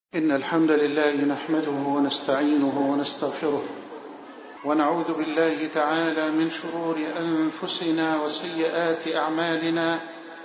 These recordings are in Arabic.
إن الحمد لله نحمده ونستعينه ونستغفره ونعوذ بالله تعالى من شرور أنفسنا وسيئات أعمالنا.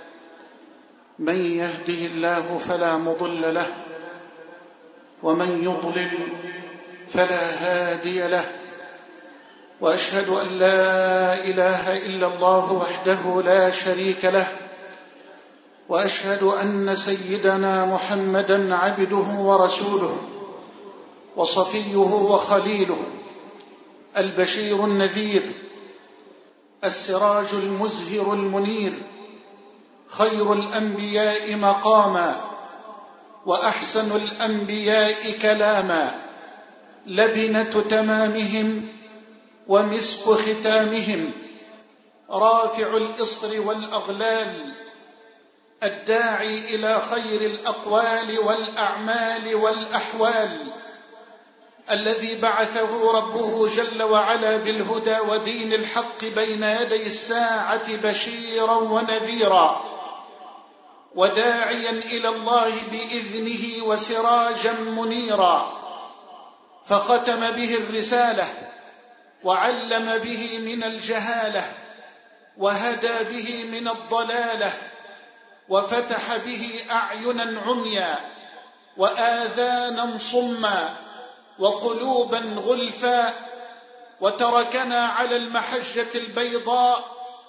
من يهده الله فلا مضل له ومن يضلل فلا هادي له، وأشهد أن لا إله إلا الله وحده لا شريك له، وأشهد أن سيدنا محمدًا عبده ورسوله وصفيه وخليله، البشير النذير، السراج المزهر المنير، خير الأنبياء مقامًا وأحسن الأنبياء كلامًا، لبنة تمامهم ومسك ختامهم، رافع الإصر والأغلال، الداعي إلى خير الأقوال والأعمال والأحوال، الذي بعثه ربه جل وعلا بالهدى ودين الحق بين يدي الساعة بشيرا ونذيرا، وداعيا إلى الله بإذنه وسراجا منيرا، فختم به الرسالة وعلم به من الجهالة وهدى به من الضلالة، وفتح به أعينا عميا وآذانا صما وقلوبا غلفا، وتركنا على المحجة البيضاء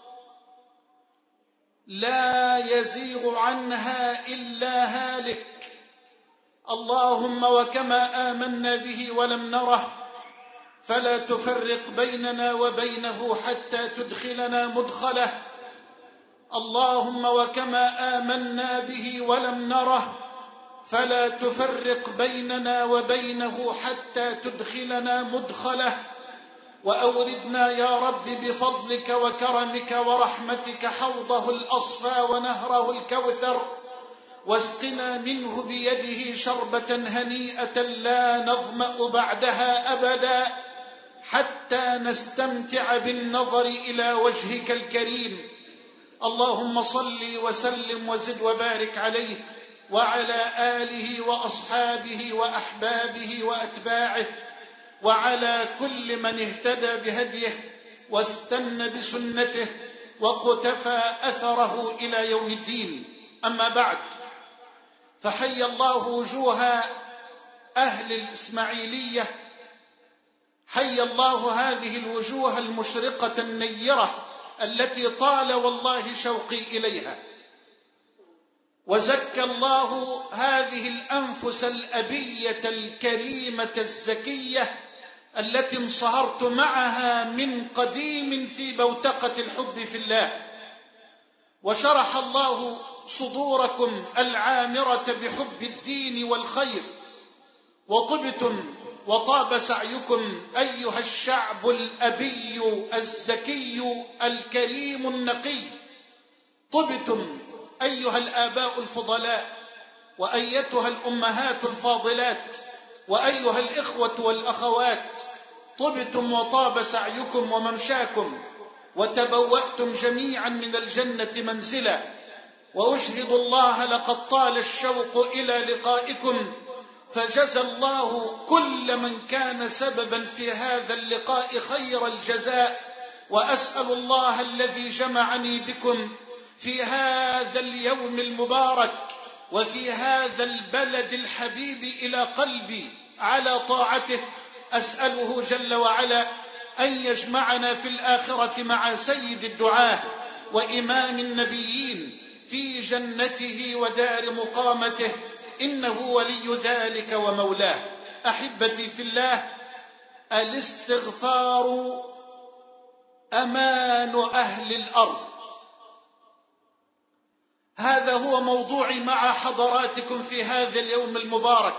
لا يزيغ عنها إلا هالك. اللهم وكما آمنا به ولم نره فلا تفرق بيننا وبينه حتى تدخلنا مدخله. اللهم وكما آمنا به ولم نره فلا تفرق بيننا وبينه حتى تدخلنا مدخله. وأوردنا يا رب بفضلك وكرمك ورحمتك حوضه الأصفى ونهره الكوثر، واسقنا منه بيده شربة هنيئة لا نظمأ بعدها أبدا، حتى نستمتع بالنظر إلى وجهك الكريم. اللهم صل وسلم وزد وبارك عليه وعلى آله وأصحابه وأحبابه وأتباعه، وعلى كل من اهتدى بهديه واستنى بسنته وقتفى أثره إلى يوم الدين. أما بعد، فحي الله وجوه أهل الإسماعيلية، حي الله هذه الوجوه المشرقة النيرة التي طال والله شوقي إليها، وزكى الله هذه الأنفس الأبية الكريمة الزكية التي انصهرت معها من قديم في بوتقة الحب في الله، وشرح الله صدوركم العامرة بحب الدين والخير، وطبتم وطاب سعيكم أيها الشعب الأبي الزكي الكريم النقي. طبتم أيها الآباء الفضلاء، وأيتها الأمهات الفاضلات، وأيها الإخوة والأخوات، طبتم وطاب سعيكم وممشاكم، وتبوأتم جميعا من الجنة منزلا. وأشهد الله لقد طال الشوق إلى لقائكم، فجزى الله كل من كان سببا في هذا اللقاء خير الجزاء. وأسأل الله الذي جمعني بكم في هذا اليوم المبارك وفي هذا البلد الحبيب إلى قلبي على طاعته، أسأله جل وعلا أن يجمعنا في الآخرة مع سيد الدعاة وإمام النبيين في جنته ودار مقامته، إنه ولي ذلك ومولاه. أحبتي في الله، الاستغفار أمان أهل الأرض. هذا هو موضوعي مع حضراتكم في هذا اليوم المبارك،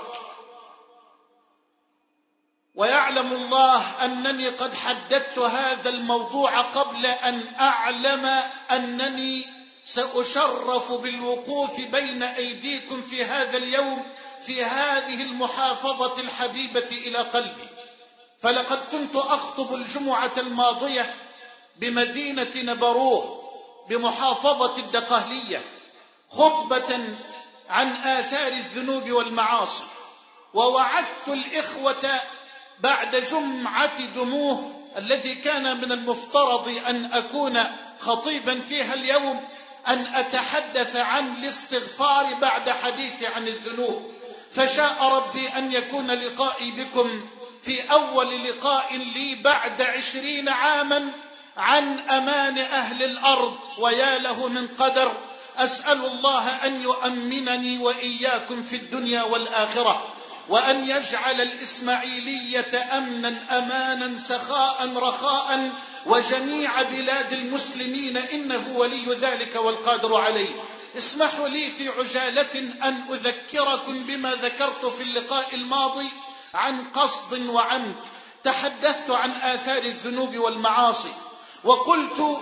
ويعلم الله أنني قد حددت هذا الموضوع قبل أن أعلم أنني سأشرف بالوقوف بين أيديكم في هذا اليوم في هذه المحافظة الحبيبة إلى قلبي. فلقد كنت أخطب الجمعة الماضية بمدينة نبروه بمحافظة الدقهلية خطبة عن آثار الذنوب والمعاصي، ووعدت الإخوة بعد جمعة جموه الذي كان من المفترض أن أكون خطيبا فيها اليوم أن أتحدث عن الاستغفار بعد حديث عن الذنوب، فشاء ربي أن يكون لقائي بكم في أول لقاء لي بعد 20 عاما عن أمان أهل الأرض، ويا له من قدر. أسأل الله أن يؤمنني وإياكم في الدنيا والآخرة، وأن يجعل الإسماعيلية أمنا أمانا سخاء رخاء وجميع بلاد المسلمين، إنه ولي ذلك والقادر عليه. اسمحوا لي في عجالة أن أذكركم بما ذكرت في اللقاء الماضي عن قصد وعمد. تحدثت عن آثار الذنوب والمعاصي، وقلت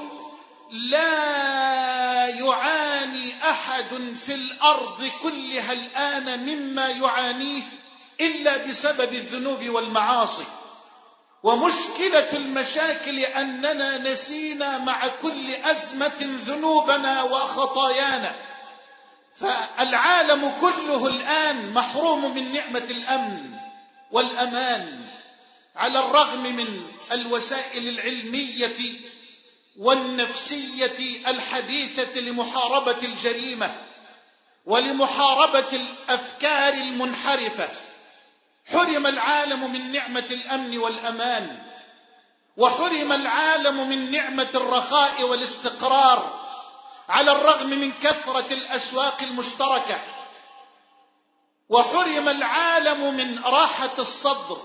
لا يعاني أحد في الأرض كلها الآن مما يعانيه إلا بسبب الذنوب والمعاصي. ومشكلة المشاكل أننا نسينا مع كل أزمة ذنوبنا وخطايانا، فالعالم كله الآن محروم من نعمة الأمن والأمان، على الرغم من الوسائل العلمية والنفسية الحديثة لمحاربة الجريمة ولمحاربة الأفكار المنحرفة. حرم العالم من نعمة الأمن والأمان، وحرم العالم من نعمة الرخاء والاستقرار، على الرغم من كثرة الأسواق المشتركة. وحرم العالم من راحة الصدر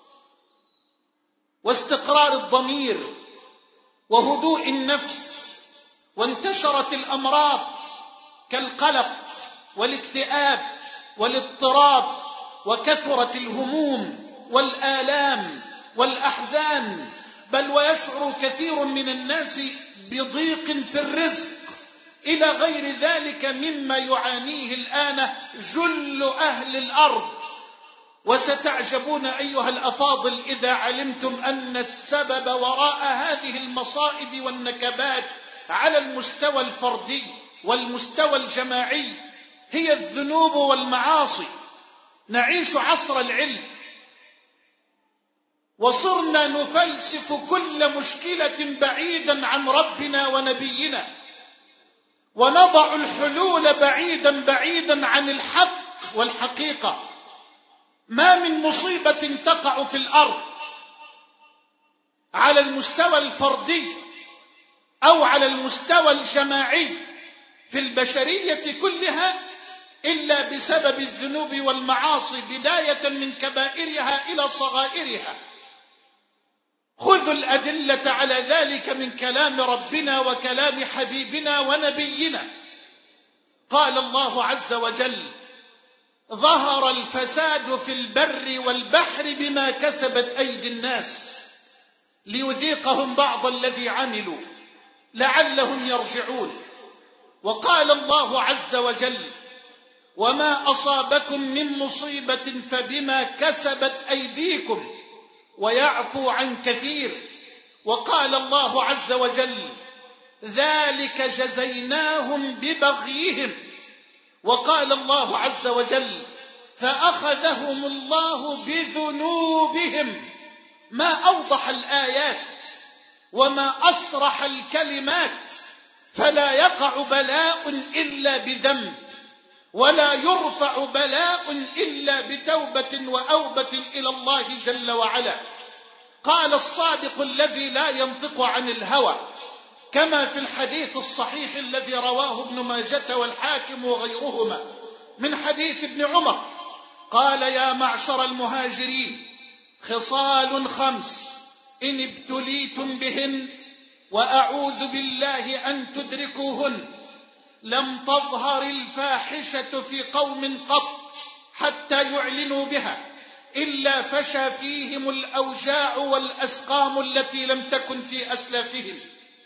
واستقرار الضمير وهدوء النفس، وانتشرت الأمراض كالقلق والاكتئاب والاضطراب، وكثرت الهموم والآلام والأحزان، بل ويشعر كثير من الناس بضيق في الرزق، إلى غير ذلك مما يعانيه الآن جل أهل الأرض. وستعجبون أيها الأفاضل إذا علمتم أن السبب وراء هذه المصائب والنكبات على المستوى الفردي والمستوى الجماعي هي الذنوب والمعاصي. نعيش عصر العلم، وصرنا نفلسف كل مشكلة بعيدا عن ربنا ونبينا، ونضع الحلول بعيدا عن الحق والحقيقة. ما من مصيبة تقع في الأرض على المستوى الفردي أو على المستوى الجماعي في البشرية كلها إلا بسبب الذنوب والمعاصي، بداية من كبائرها إلى صغائرها. خذوا الأدلة على ذلك من كلام ربنا وكلام حبيبنا ونبينا. قال الله عز وجل: ظهر الفساد في البر والبحر بما كسبت أيدي الناس ليذيقهم بعض الذي عملوا لعلهم يرجعون. وقال الله عز وجل: وما أصابكم من مصيبة فبما كسبت أيديكم ويعفو عن كثير. وقال الله عز وجل: ذلك جزيناهم ببغيهم. وقال الله عز وجل: فأخذهم الله بذنوبهم. ما أوضح الآيات وما أصرح الكلمات. فلا يقع بلاء إلا بذنب، ولا يرفع بلاء إلا بتوبة وأوبة إلى الله جل وعلا. قال الصادق الذي لا ينطق عن الهوى كما في الحديث الصحيح الذي رواه ابن ماجة والحاكم وغيرهما من حديث ابن عمر، قال: يا معشر المهاجرين، خصال 5 إن ابتليتم بهن وأعوذ بالله أن تدركوهن، لم تظهر الفاحشة في قوم قط حتى يعلنوا بها إلا فشى فيهم الأوجاع والأسقام التي لم تكن في أسلافهم،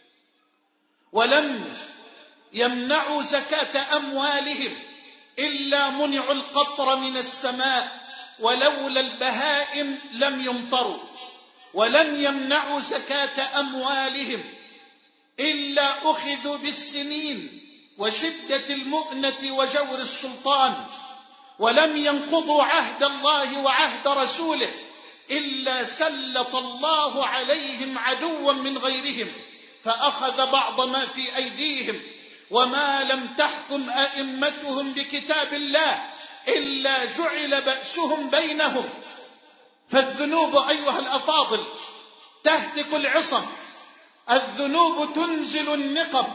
ولم يمنعوا زكاة أموالهم إلا منعوا القطر من السماء، ولولا البهائم لم يمطروا، ولم يمنعوا زكاة أموالهم إلا أخذوا بالسنين وشدة المؤنة وجور السلطان، ولم ينقضوا عهد الله وعهد رسوله إلا سلط الله عليهم عدوا من غيرهم فأخذ بعض ما في أيديهم، وما لم تحكم أئمتهم بكتاب الله إلا جعل بأسهم بينهم. فالذنوب أيها الأفاضل تهتك العصم، الذنوب تنزل النقم،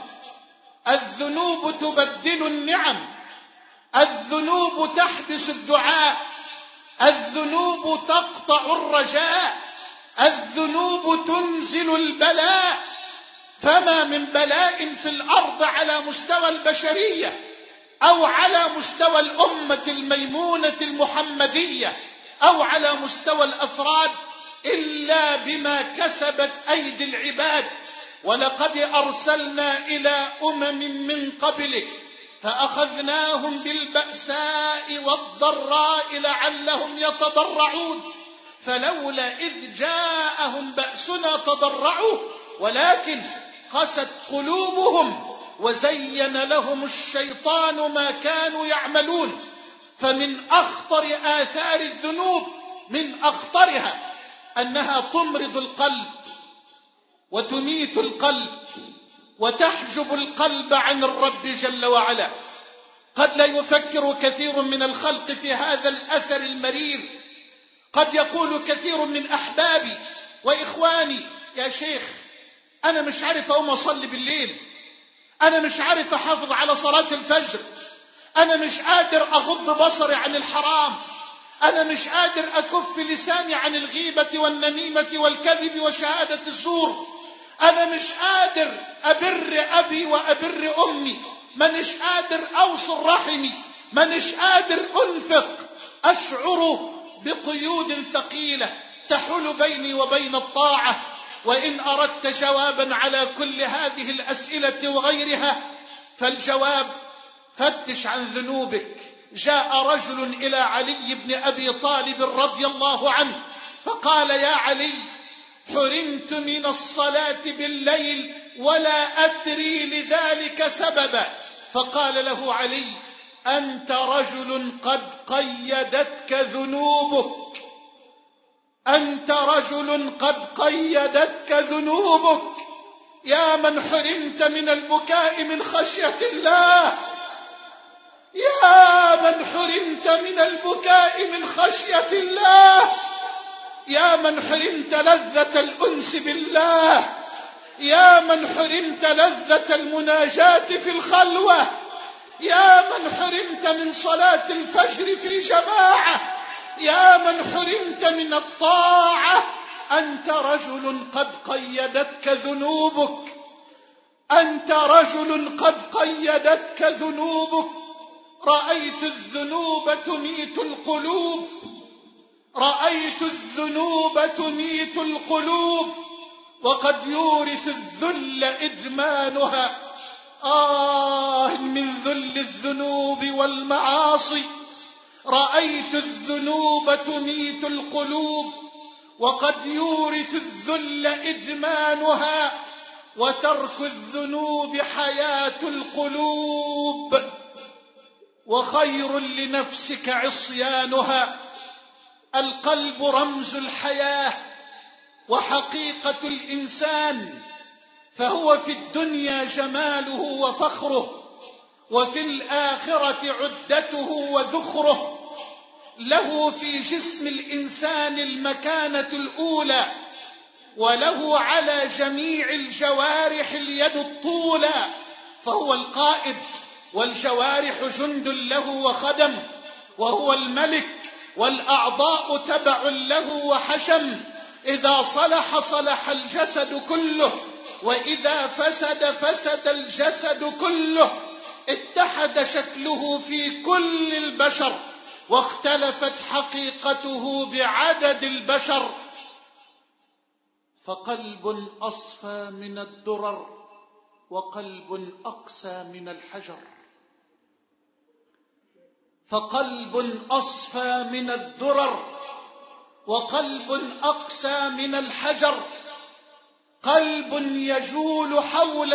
الذنوب تبدل النعم، الذنوب تحبس الدعاء، الذنوب تقطع الرجاء، الذنوب تنزل البلاء. فما من بلاء في الأرض على مستوى البشرية أو على مستوى الأمة الميمونة المحمدية أو على مستوى الأفراد إلا بما كسبت أيدي العباد. ولقد أرسلنا إلى من قبلك فأخذناهم بالبأساء والضراء لعلهم يتضرعون، فلولا إذ جاءهم بأسنا تضرعوا ولكن قست قلوبهم وزين لهم الشيطان ما كانوا يعملون. فمن أخطر آثار الذنوب، من أخطرها أنها تمرض القلب وتميت القلب وتحجب القلب عن الرب جل وعلا. قد لا يفكر كثير من الخلق في هذا الأثر المرير. قد يقول كثير من أحبابي وإخواني: يا شيخ أنا مش عارف أقوم أصلي بالليل، أنا مش عارف أحافظ على صلاة الفجر، أنا مش قادر أغض بصري عن الحرام، أنا مش قادر أكف لساني عن الغيبة والنميمة والكذب وشهادة الزور، أنا مش قادر أبر أبي وأبر أمي، مانيش قادر أوصل رحمي، مانيش قادر أنفق. أشعر بقيود ثقيلة تحول بيني وبين الطاعة. وإن أردت جوابا على كل هذه الأسئلة وغيرها فالجواب: فتش عن ذنوبك. جاء رجل إلى علي بن أبي طالب رضي الله عنه فقال: يا علي، حرمت من الصلاة بالليل ولا أدري لذلك سببا. فقال له علي: أنت رجل قد قيدتك ذنوبك، أنت رجل قد قيدتك ذنوبك، يا من حرمت من البكاء من خشية الله، يا من حرمت من البكاء من خشية الله، يا من حرمت لذة الأنس بالله، يا من حرمت لذة المناجاة في الخلوة، يا من حرمت من صلاة الفجر في جماعة، يا من حرمت من الطاعة. أنت رجل قد قيدتك ذنوبك، أنت رجل قد قيدتك ذنوبك. رأيت الذنوب تميت القلوب، رأيت الذنوب تميت القلوب، وقد يورث الذل إدمانها. من ذل الذنوب والمعاصي. رأيت الذنوب تميت القلوب، وقد يورث الذل إدمانها، وترك الذنوب حياة القلوب، وخير لنفسك عصيانها. القلب رمز الحياة وحقيقة الإنسان، فهو في الدنيا جماله وفخره، وفي الآخرة عدته وذخره. له في جسم الإنسان المكانة الأولى، وله على جميع الجوارح اليد الطولى، فهو القائد، والجوارح جند له وخدم، وهو الملك، والأعضاء تبع له وحشم. إذا صلح صلح الجسد كله، وإذا فسد فسد الجسد كله. اتحد شكله في كل البشر، واختلفت حقيقته بعدد البشر. فقلب أصفى من الدرر، وقلب أقسى من الحجر. فقلب أصفى من الدرر، وقلب أقسى من الحجر. قلب يجول حول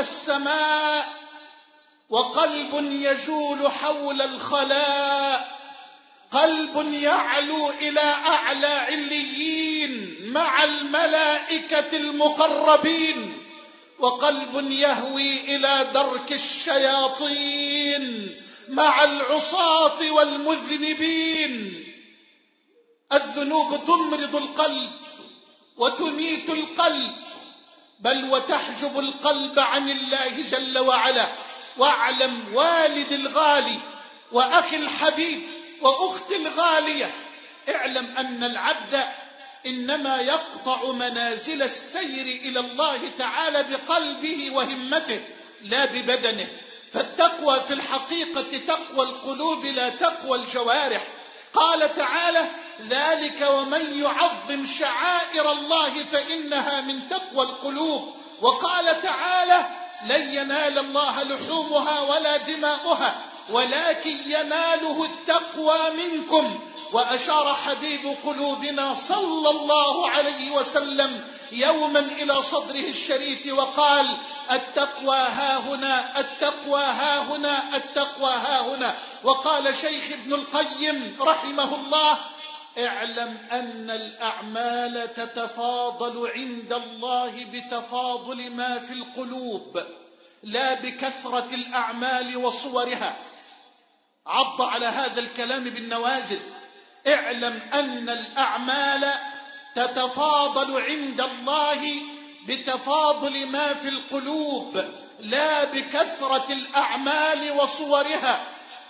السماء، وقلب يجول حول الخلاء، قلب يعلو إلى أعلى عليين مع الملائكة المقربين، وقلب يهوي إلى درك الشياطين مع العصاة والمذنبين. الذنوب تمرض القلب وتميت القلب، بل وتحجب القلب عن الله جل وعلا. واعلم والد الغالي وأخي الحبيب وأختي الغالية، اعلم أن العبد إنما يقطع منازل السير إلى الله تعالى بقلبه وهمته لا ببدنه. فالتقوى في الحقيقة تقوى القلوب لا تقوى الجوارح. قال تعالى: ذلك ومن يعظم شعائر الله فإنها من تقوى القلوب. وقال تعالى: لن ينال الله لحومها ولا دماؤها ولكن يناله التقوى منكم. وأشار حبيب قلوبنا صلى الله عليه وسلم يوما إلى صدره الشريف وقال: التقوى هاهنا، التقوى هاهنا، التقوى هاهنا. وقال شيخ ابن القيم رحمه الله: اعلم أن الأعمال تتفاضل عند الله بتفاضل ما في القلوب لا بكثرة الأعمال وصورها. عض على هذا الكلام بالنواجذ. اعلم أن الأعمال تتفاضل عند الله بتفاضل ما في القلوب لا بكثرة الأعمال وصورها.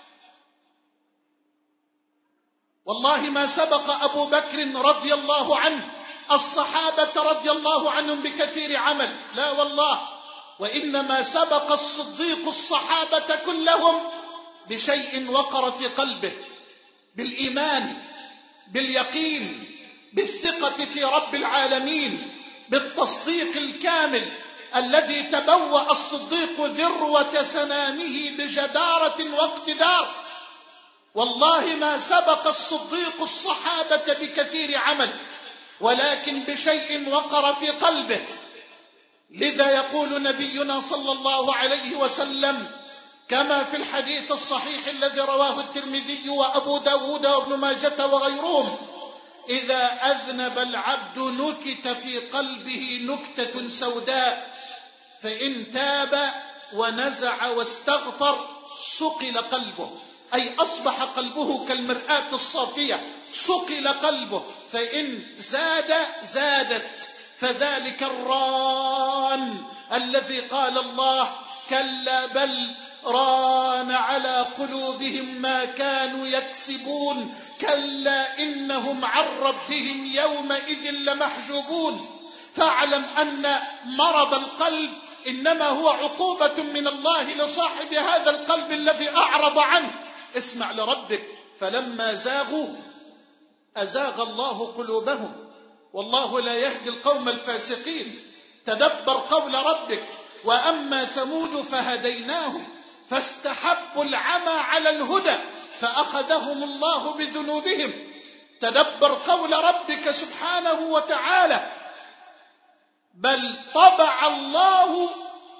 والله ما سبق أبو بكر رضي الله عنه الصحابة رضي الله عنهم بكثير عمل، لا والله، وإنما سبق الصديق الصحابة كلهم بشيء وقر في قلبه، بالإيمان، باليقين، بالثقة في رب العالمين، بالتصديق الكامل الذي تبوأ الصديق ذروة سنامه بجدارة واقتدار. والله ما سبق الصديق الصحابة بكثير عمل، ولكن بشيء وقر في قلبه. لذا يقول نبينا صلى الله عليه وسلم كما في الحديث الصحيح الذي رواه الترمذي وأبو داود وابن ماجة وغيرهم: إذا أذنب العبد نكت في قلبه نكتة سوداء، فإن تاب ونزع واستغفر صقل قلبه، أي أصبح قلبه كالمرآة الصافية، صقل قلبه، فإن زاد زادت. فذلك الران الذي قال الله: كلا بل ران على قلوبهم ما كانوا يكسبون، كلا إنهم عن ربهم يومئذ لمحجوبون. فاعلم أن مرض القلب إنما هو عقوبة من الله لصاحب هذا القلب الذي أعرض عنه. اسمع لربك: فلما زاغوا أزاغ الله قلوبهم والله لا يهدي القوم الفاسقين. تدبر قول ربك: وأما ثمود فهديناهم فاستحبوا العمى على الهدى فأخذهم الله بذنوبهم. تدبر قول ربك سبحانه وتعالى: بل طبع الله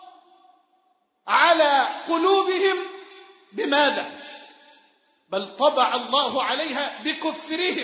على قلوبهم بماذا؟ بل طبع الله عليها بكفرهم.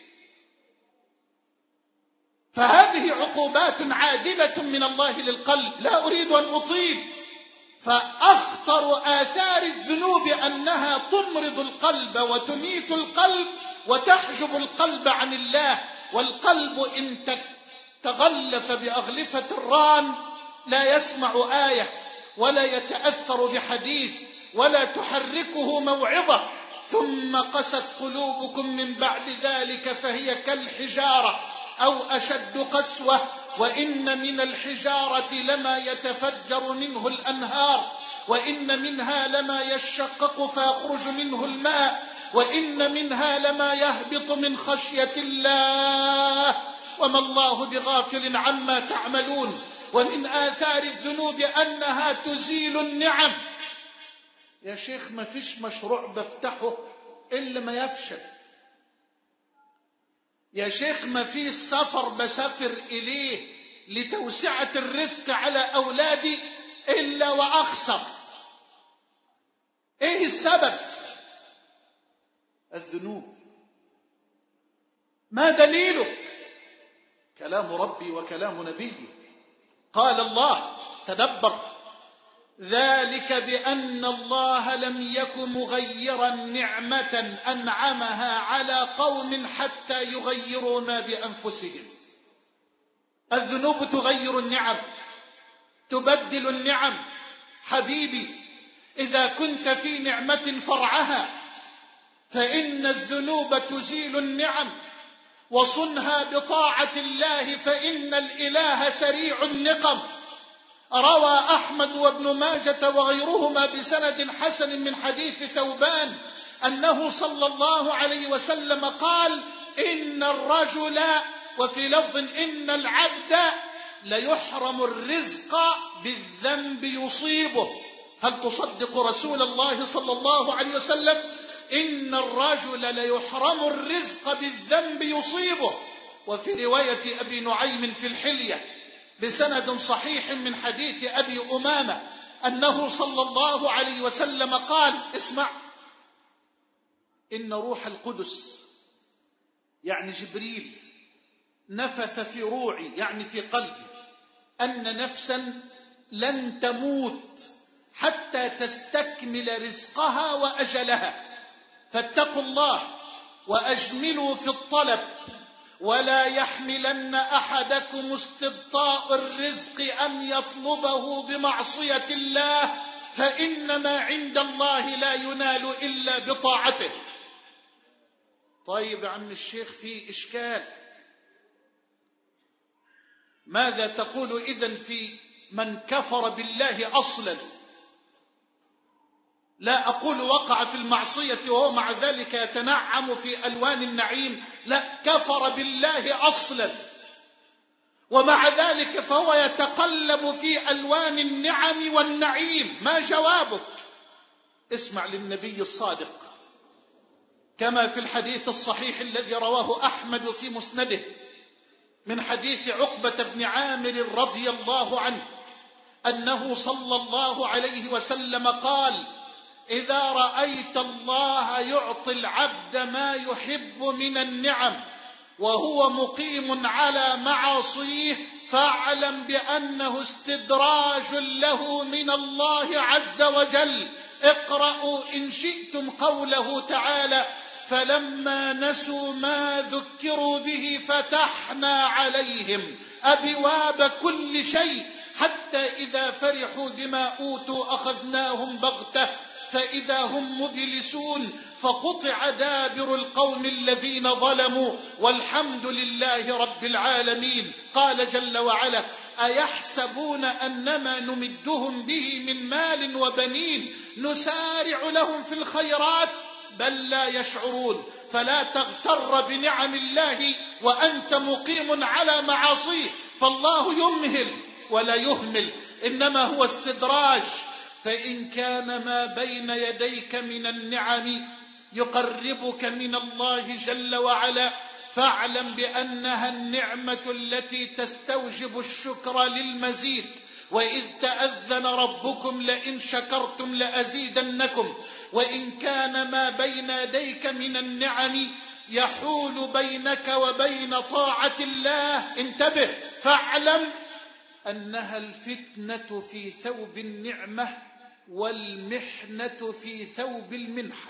فهذه عقوبات عادلة من الله للقلب، لا أريد أن أطيل. فأخطر آثار الذنوب أنها تمرض القلب وتميت القلب وتحجب القلب عن الله. والقلب إن تغلف بأغلفة الران لا يسمع آية ولا يتأثر بحديث ولا تحركه موعظة. ثم قست قلوبكم من بعد ذلك فهي كالحجارة أو أشد قسوة، وإن من الحجارة لما يتفجر منه الأنهار، وإن منها لما يشقق فيخرج منه الماء، وإن منها لما يهبط من خشية الله وما الله بغافل عما تعملون. ومن آثار الذنوب أنها تزيل النعم. يا شيخ ما فيش مشروع بفتحه إلا ما يفشل. يا شيخ ما فيش سفر بسافر إليه لتوسعة الرزق على أولادي إلا وأخسر. إيه السبب؟ الذنوب. ما دليلك؟ كلام ربي وكلام نبيه. قال الله، تدبر: ذلك بأن الله لم يك مغيرا نعمة أنعمها على قوم حتى يغيروا ما بأنفسهم. الذنوب تغير النعم، تبدل النعم. حبيبي، إذا كنت في نعمة فرعها، فإن الذنوب تزيل النعم، وصنها بطاعة الله، فإن الإله سريع النقم. روى أحمد وابن ماجة وغيرهما بسند حسن من حديث ثوبان أنه صلى الله عليه وسلم قال: إن الرجل، وفي لفظ إن العبد، ليحرم الرزق بالذنب يصيبه. هل تصدق رسول الله صلى الله عليه وسلم؟ إن الرجل ليحرم الرزق بالذنب يصيبه. وفي رواية أبي نعيم في الحلية بسند صحيح من حديث أبي أمامة أنه صلى الله عليه وسلم قال: اسمع، إن روح القدس، يعني جبريل، نفث في روعي، يعني في قلبي، أن نفسا لن تموت حتى تستكمل رزقها وأجلها، فاتقوا الله وأجملوا في الطلب، ولا يحملن أحدكم استبطاء الرزق أن يطلبه بمعصية الله، فإنما عند الله لا ينال إلا بطاعته. طيب يا عم الشيخ، في إشكال. ماذا تقول إذن في من كفر بالله أصلا؟ لا أقول وقع في المعصية وهو مع ذلك يتنعم في ألوان النعيم، لا، كفر بالله أصلا ومع ذلك فهو يتقلب في ألوان النعم والنعيم. ما جوابك؟ اسمع للنبي الصادق كما في الحديث الصحيح الذي رواه أحمد في مسنده من حديث عقبة بن عامر رضي الله عنه أنه صلى الله عليه وسلم قال: إذا رأيت الله يعطي العبد ما يحب من النعم وهو مقيم على معاصيه، فاعلم بأنه استدراج له من الله عز وجل. اقرأوا إن شئتم قوله تعالى: فلما نسوا ما ذكروا به فتحنا عليهم أبواب كل شيء حتى إذا فرحوا بما أوتوا أخذناهم بغتة فإذا هم مبلسون فقطع دابر القوم الذين ظلموا والحمد لله رب العالمين. قال جل وعلا: أيحسبون أنما نمدهم به من مال وبنين نسارع لهم في الخيرات بل لا يشعرون. فلا تغتر بنعم الله وأنت مقيم على معاصيه، فالله يمهل ولا يهمل، إنما هو استدراج. فإن كان ما بين يديك من النعم يقربك من الله جل وعلا، فاعلم بأنها النعمة التي تستوجب الشكر للمزيد. وإذ تأذن ربكم لئن شكرتم لأزيدنكم. وإن كان ما بين يديك من النعم يحول بينك وبين طاعة الله، انتبه، فاعلم أنها الفتنة في ثوب النعمة والمحنة في ثوب المنحة.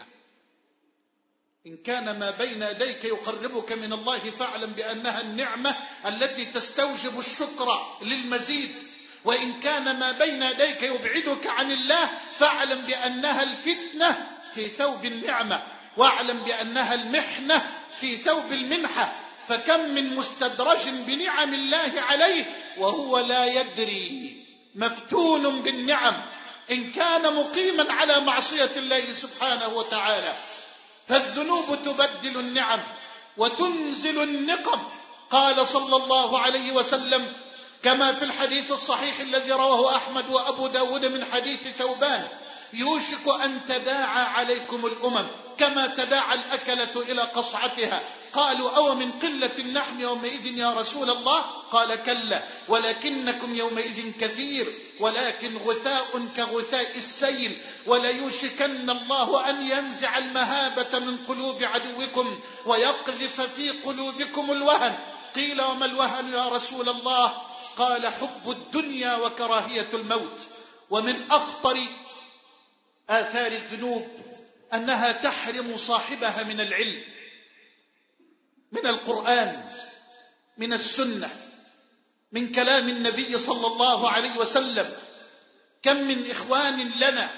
إن كان ما بين يديك يقربك من الله فاعلم بأنها النعمة التي تستوجب الشكر للمزيد، وإن كان ما بين يديك يبعدك عن الله فاعلم بأنها الفتنة في ثوب النعمة، واعلم بأنها المحنة في ثوب المنحة. فكم من مستدرج بنعم الله عليه وهو لا يدري، مفتون بالنعم إن كان مقيما على معصية الله سبحانه وتعالى. فالذنوب تبدل النعم وتنزل النقم. قال صلى الله عليه وسلم كما في الحديث الصحيح الذي رواه أحمد وأبو داود من حديث ثوبان: يوشك أن تداعى عليكم الأمم كما تداعى الأكلة إلى قصعتها. قالوا: أو من قلة نحن يومئذ يا رسول الله؟ قال: كلا ولكنكم يومئذ كثير. ولكن غثاء كغثاء السيل، وليوشكن الله أن ينزع المهابة من قلوب عدوكم ويقذف في قلوبكم الوهن. قيل وما الوهن يا رسول الله؟ قال حب الدنيا وكراهية الموت. ومن أخطر آثار الذنوب أنها تحرم صاحبها من العلم، من القرآن، من السنة، من كلام النبي صلى الله عليه وسلم. كم من إخوان لنا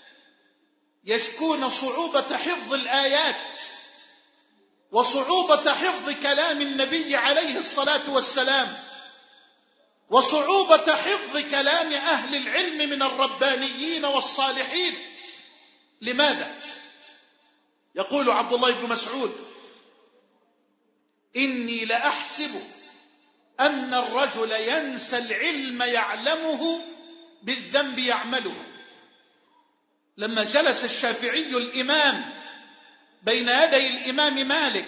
يشكون صعوبة حفظ الآيات وصعوبة حفظ كلام النبي عليه الصلاة والسلام وصعوبة حفظ كلام أهل العلم من الربانيين والصالحين. لماذا؟ يقول عبد الله بن مسعود: إني لأحسب أن الرجل ينسى العلم يعلمه بالذنب يعمله. لما جلس الشافعي الإمام بين يدي الإمام مالك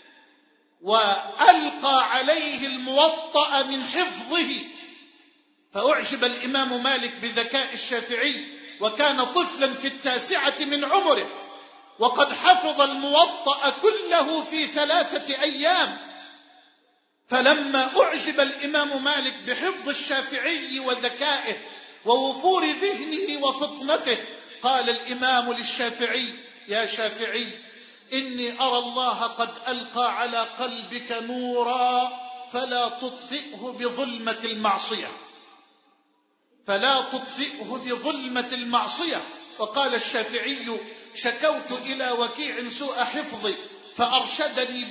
وألقى عليه الموطأ من حفظه، فأعجب الإمام مالك بذكاء الشافعي، وكان طفلا في 9 من عمره وقد حفظ الموطأ كله في 3 أيام. فلما أعجب الإمام مالك بحفظ الشافعي وذكائه ووفور ذهنه وفطنته، قال الإمام للشافعي: يا شافعي، إني أرى الله قد ألقى على قلبك نورا فلا تطفئه بظلمة المعصية، فلا تطفئه بظلمة المعصية. وقال الشافعي: شكوت إلى وكيع سوء حفظي فأرشدني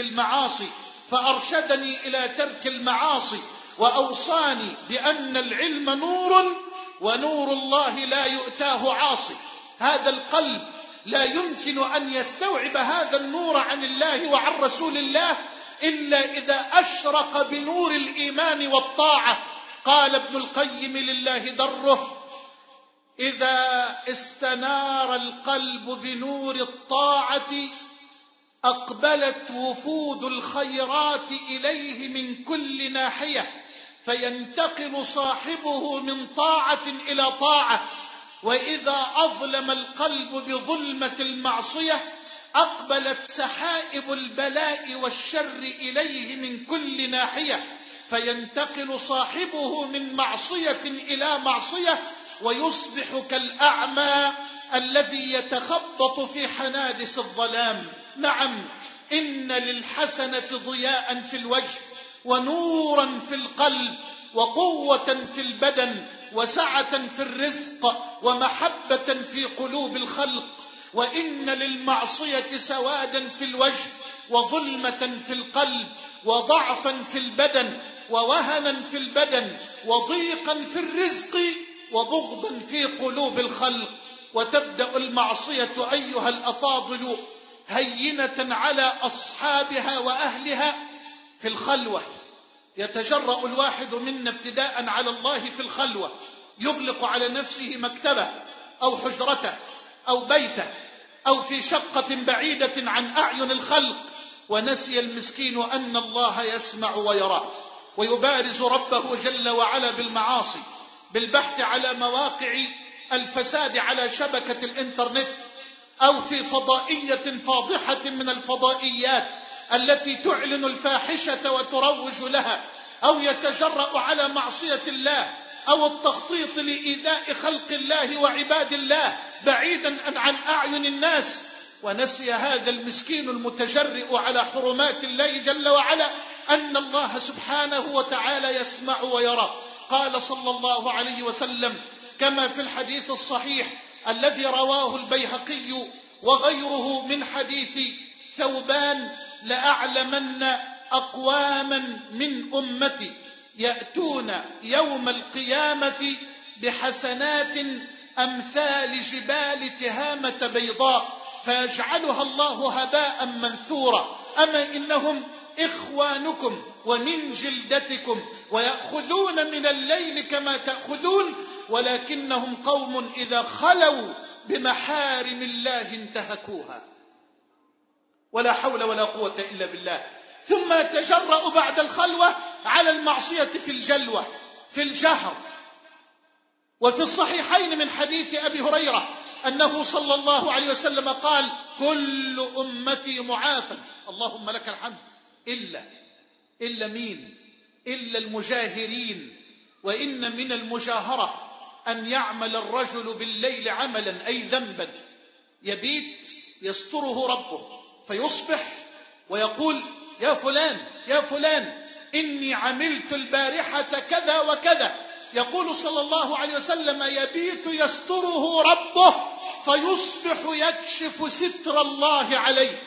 إلى ترك المعاصي وأوصاني بأن العلم نور ونور الله لا يؤتاه عاصي. هذا القلب لا يمكن أن يستوعب هذا النور عن الله وعن رسول الله إلا إذا أشرق بنور الإيمان والطاعة. قال ابن القيم لله دره: إذا استنار القلب بنور الطاعة أقبلت وفود الخيرات إليه من كل ناحية، فينتقل صاحبه من طاعة إلى طاعة. وإذا أظلم القلب بظلمة المعصية أقبلت سحائب البلاء والشر إليه من كل ناحية، فينتقل صاحبه من معصية إلى معصية ويصبح كالأعمى الذي يتخبط في حنادس الظلام. نعم، إن للحسنة ضياء في الوجه ونورا في القلب وقوة في البدن وسعة في الرزق ومحبة في قلوب الخلق. وإن للمعصية سوادا في الوجه وظلمة في القلب وضعفا في البدن ووهنا في البدن وضيقا في الرزق وبغضا في قلوب الخلق. وتبدأ المعصية أيها الأفاضل هينة على أصحابها وأهلها في الخلوة. يتجرأ الواحد منا ابتداء على الله في الخلوة، يغلق على نفسه مكتبه أو حجرته أو بيته أو في شقة بعيدة عن أعين الخلق، ونسي المسكين أن الله يسمع ويرى، ويبارز ربه جل وعلا بالمعاصي، بالبحث على مواقع الفساد على شبكة الإنترنت أو في فضائية فاضحة من الفضائيات التي تعلن الفاحشة وتروج لها، أو يتجرأ على معصية الله أو التخطيط لإيذاء خلق الله وعباد الله بعيدا عن أعين الناس. ونسي هذا المسكين المتجرئ على حرمات الله جل وعلا أن الله سبحانه وتعالى يسمع ويرى. قال صلى الله عليه وسلم كما في الحديث الصحيح الذي رواه البيهقي وغيره من حديث ثوبان: لأعلمن أقواما من أمتي يأتون يوم القيامة بحسنات أمثال جبال تهامة بيضاء فيجعلها الله هباء منثورا. أما إنهم إخوانكم ومن جلدتكم ويأخذون من الليل كما تأخذون، ولكنهم قوم إذا خلوا بمحارم الله انتهكوها. ولا حول ولا قوة إلا بالله. ثم يتجرأ بعد الخلوة على المعصية في الجلوة، في الجهر، وفي الصحيحين من حديث أبي هريرة أنه صلى الله عليه وسلم قال: كل أمتي معافى. اللهم لك الحمد، إلا مين؟ إلا المجاهرين. وإن من المجاهرة أن يعمل الرجل بالليل عملا أي ذنبا يبيت يستره ربه، فيصبح ويقول: يا فلان يا فلان، إني عملت البارحة كذا وكذا. يقول صلى الله عليه وسلم: يبيت يستره ربه فيصبح يكشف ستر الله عليه.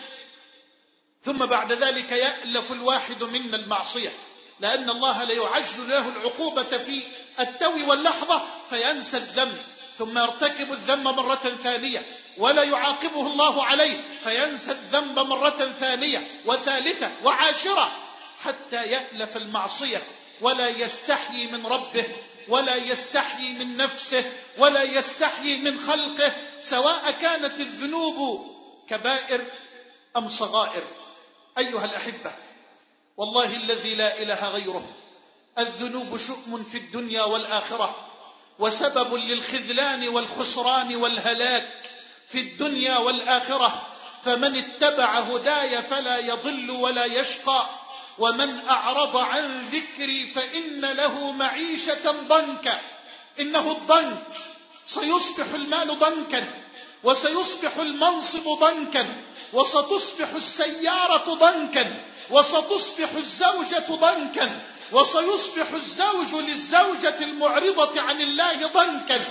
ثم بعد ذلك يألف الواحد منا المعصية، لأن الله لا يعجل له العقوبة في التو واللحظة فينسى الذنب، ثم يرتكب الذنب مرة ثانية ولا يعاقبه الله عليه فينسى الذنب مرة ثانية وثالثة وعاشرة، حتى يألف المعصية ولا يستحيي من ربه ولا يستحيي من نفسه ولا يستحيي من خلقه، سواء كانت الذنوب كبائر أم صغائر. أيها الأحبة، والله الذي لا إله غيره، الذنوب شؤم في الدنيا والآخرة، وسبب للخذلان والخسران والهلاك في الدنيا والآخرة. فمن اتبع هداي فلا يضل ولا يشقى، ومن أعرض عن ذكري فإن له معيشة ضنكا. إنه الضنك، سيصبح المال ضنكا، وسيصبح المنصب ضنكا، وستصبح السيارة ضنكا، وستصبح الزوجة ضنكا، وسيصبح الزوج للزوجة المعرضة عن الله ضنكا.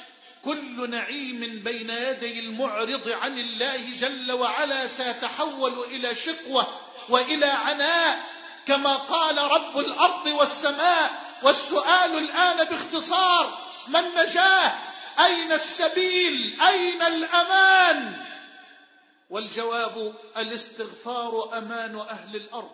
كل نعيم بين يدي المعرض عن الله جل وعلا سيتحول إلى شقوة وإلى عناء، كما قال رب الأرض والسماء. والسؤال الآن باختصار: ما النجاة؟ أين السبيل؟ أين الأمان؟ والجواب: الاستغفار أمان أهل الأرض.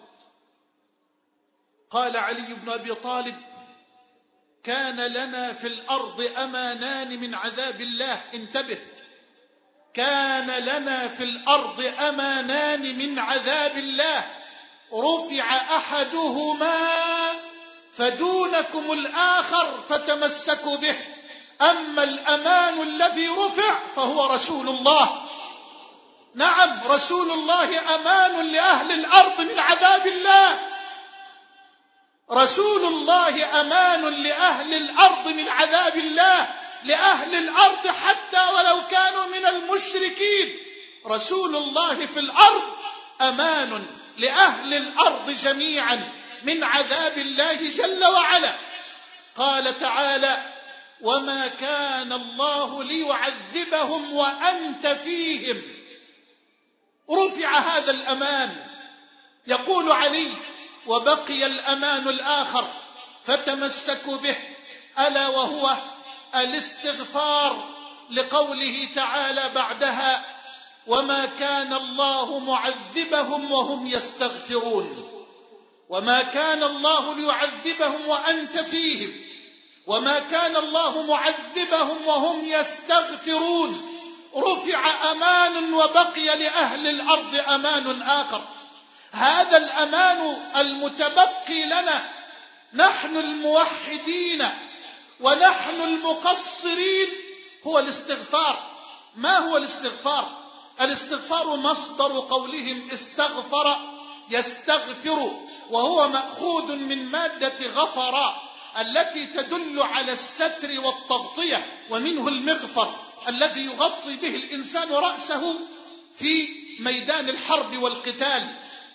قال علي بن أبي طالب: كان لنا في الأرض أمانان من عذاب الله. انتبه، كان لنا في الأرض أمانان من عذاب الله، رفع أحدهما فدونكم الآخر فتمسكوا به. أما الأمان الذي رفع فهو رسول الله. نعم، رسول الله أمان لأهل الأرض من عذاب الله. رسول الله أمان لأهل الأرض من عذاب الله، لأهل الأرض حتى ولو كانوا من المشركين. رسول الله في الأرض أمان لأهل الأرض جميعا من عذاب الله جل وعلا. قال تعالى: وما كان الله ليعذبهم وأنت فيهم. رفع هذا الأمان. يقول علي: وبقي الأمان الآخر فتمسكوا به، ألا وهو الاستغفار، لقوله تعالى بعدها: وما كان الله معذبهم وهم يستغفرون. وما كان الله ليعذبهم وأنت فيهم، وما كان الله معذبهم وهم يستغفرون. رفع أمان وبقي لأهل الأرض أمان آخر. هذا الأمان المتبقي لنا نحن الموحدين ونحن المقصرين هو الاستغفار. ما هو الاستغفار؟ الاستغفار مصدر قولهم استغفر يستغفر، وهو مأخوذ من مادة غفر التي تدل على الستر والتغطية، ومنه المغفر الذي يغطي به الإنسان رأسه في ميدان الحرب والقتال.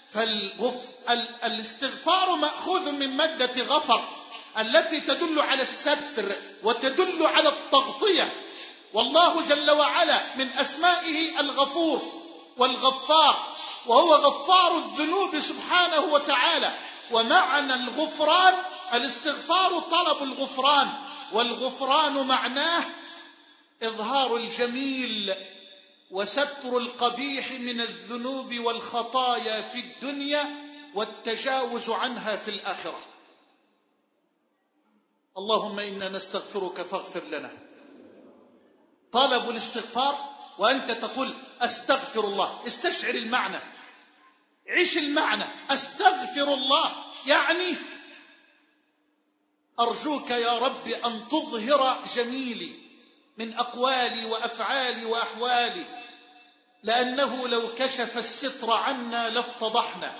فالاستغفار مأخوذ من مادة غفر التي تدل على الستر وتدل على التغطية. والله جل وعلا من أسمائه الغفور والغفار، وهو غفار الذنوب سبحانه وتعالى. ومعنى الغفران الاستغفار طلب الغفران، والغفران معناه إظهار الجميل وستر القبيح من الذنوب والخطايا في الدنيا والتجاوز عنها في الآخرة. اللهم إنا نستغفرك فاغفر لنا. طلب الاستغفار وأنت تقول أستغفر الله. استشعر المعنى، عيش المعنى. أستغفر الله يعني أرجوك يا رب أن تظهر جميلي من أقوالي وأفعالي وأحوالي، لأنه لو كشف الستر عنا لافتضحنا،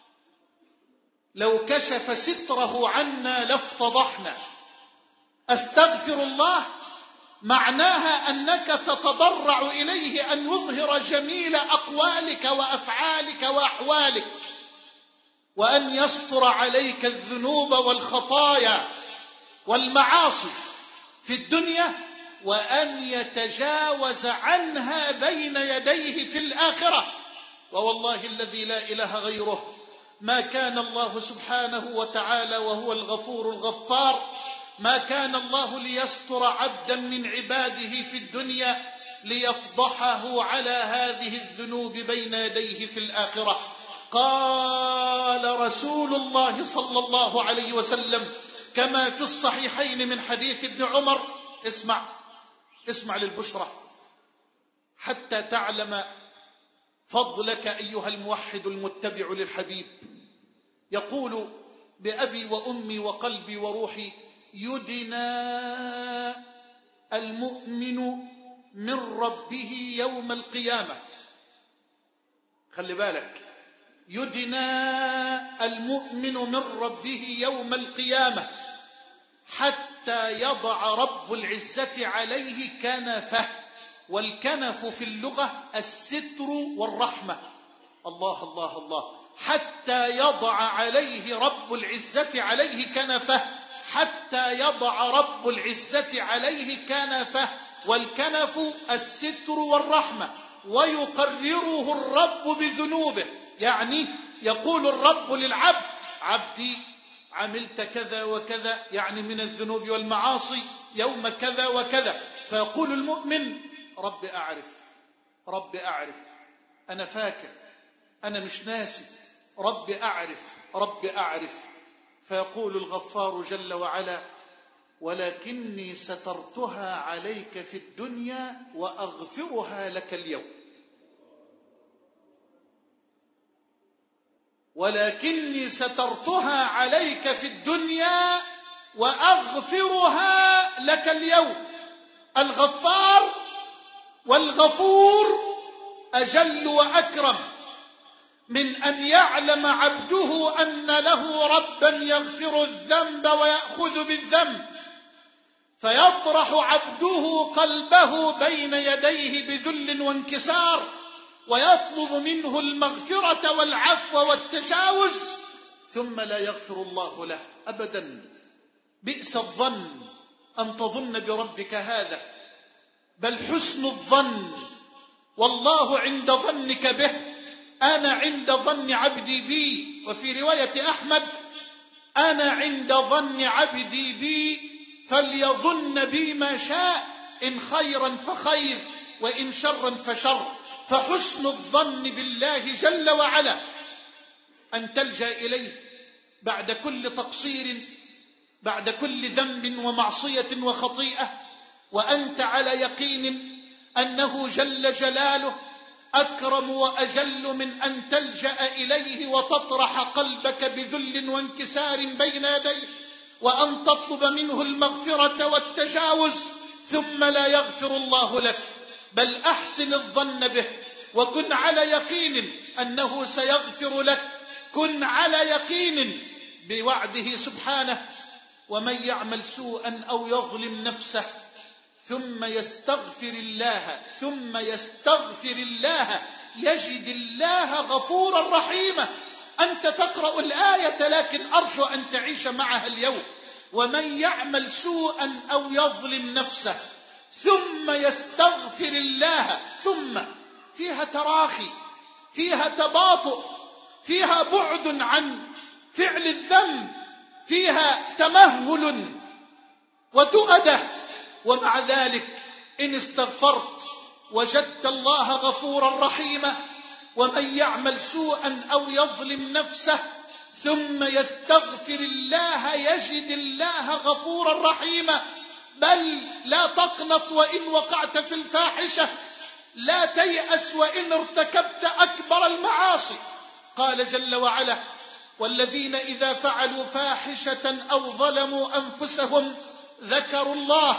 لو كشف ستره عنا لافتضحنا. أستغفر الله معناها أنك تتضرع إليه أن يظهر جميل أقوالك وأفعالك وأحوالك، وأن يستر عليك الذنوب والخطايا والمعاصي في الدنيا، وأن يتجاوز عنها بين يديه في الآخرة. ووالله الذي لا إله غيره ما كان الله سبحانه وتعالى وهو الغفور الغفار، ما كان الله ليستر عبدا من عباده في الدنيا ليفضحه على هذه الذنوب بين يديه في الآخرة. قال رسول الله صلى الله عليه وسلم كما في الصحيحين من حديث ابن عمر، اسمع للبشرى حتى تعلم فضلك أيها الموحد المتبع للحبيب. يقول بأبي وأمي وقلبي وروحي: يدنى المؤمن من ربه يوم القيامة. خلي بالك، يدنى المؤمن من ربه يوم القيامة حتى يضع رب العزة عليه كنفه، والكنف في اللغة الستر والرحمة. الله الله الله. حتى يضع عليه رب العزة عليه كنفه، حتى يضع رب العزة عليه كنفه، والكنف الستر والرحمة. ويقرره الرب بذنوبه، يعني يقول الرب للعبد: عبدي عملت كذا وكذا، يعني من الذنوب والمعاصي يوم كذا وكذا. فيقول المؤمن: رب أعرف، رب أعرف، أنا فاكر، أنا مش ناسي، رب أعرف، رب أعرف. فيقول الغفار جل وعلا: ولكني سترتها عليك في الدنيا وأغفرها لك اليوم. ولكني سترتها عليك في الدنيا وأغفرها لك اليوم. الغفار والغفور أجل وأكرم من أن يعلم عبده أن له ربا يغفر الذنب ويأخذ بالذنب، فيطرح عبده قلبه بين يديه بذل وانكسار، ويطلب منه المغفرة والعفو والتجاوز، ثم لا يغفر الله له أبدا. بئس الظن أن تظن بربك هذا، بل حسن الظن، والله عند ظنك به. أنا عند ظن عبدي بي. وفي رواية أحمد: أنا عند ظن عبدي بي فليظن بي ما شاء، إن خيرا فخير وإن شرا فشر. فحسن الظن بالله جل وعلا أن تلجأ إليه بعد كل تقصير، بعد كل ذنب ومعصية وخطيئة، وأنت على يقين أنه جل جلاله أكرم وأجل من أن تلجأ إليه وتطرح قلبك بذل وانكسار بين يديه، وأن تطلب منه المغفرة والتجاوز، ثم لا يغفر الله لك. بل أحسن الظن به، وكن على يقين أنه سيغفر لك. كن على يقين بوعده سبحانه: ومن يعمل سوءا أو يظلم نفسه ثم يستغفر الله يجد الله غفورا رحيما. أنت تقرأ الآية، لكن أرجو أن تعيش معها اليوم. ومن يعمل سوءا أو يظلم نفسه ثم يستغفر الله، ثم فيها تراخي، فيها تباطؤ، فيها بعد عن فعل الذنب، فيها تمهل وتؤده. ومع ذلك إن استغفرت وجدت الله غفورا رحيما. ومن يعمل سوءا أو يظلم نفسه ثم يستغفر الله يجد الله غفورا رحيما. بل لا تقنط وإن وقعت في الفاحشة، لا تيأس وإن ارتكبت أكبر المعاصي. قال جل وعلا: والذين إذا فعلوا فاحشة أو ظلموا أنفسهم ذكروا الله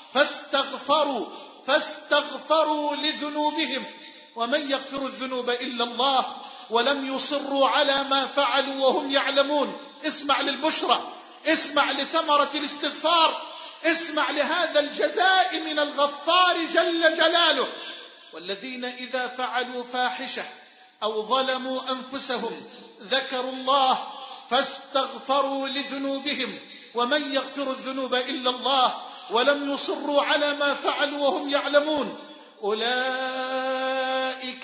فاستغفروا لذنوبهم ومن يغفر الذنوب إلا الله ولم يصروا على ما فعلوا وهم يعلمون. اسمع للبشرى، اسمع لثمرة الاستغفار، اسمع لهذا الجزاء من الغفار جل جلاله. والذين إذا فعلوا فاحشة أو ظلموا أنفسهم ذكروا الله فاستغفروا لذنوبهم ومن يغفر الذنوب إلا الله ولم يصروا على ما فعلوا وهم يعلمون أولئك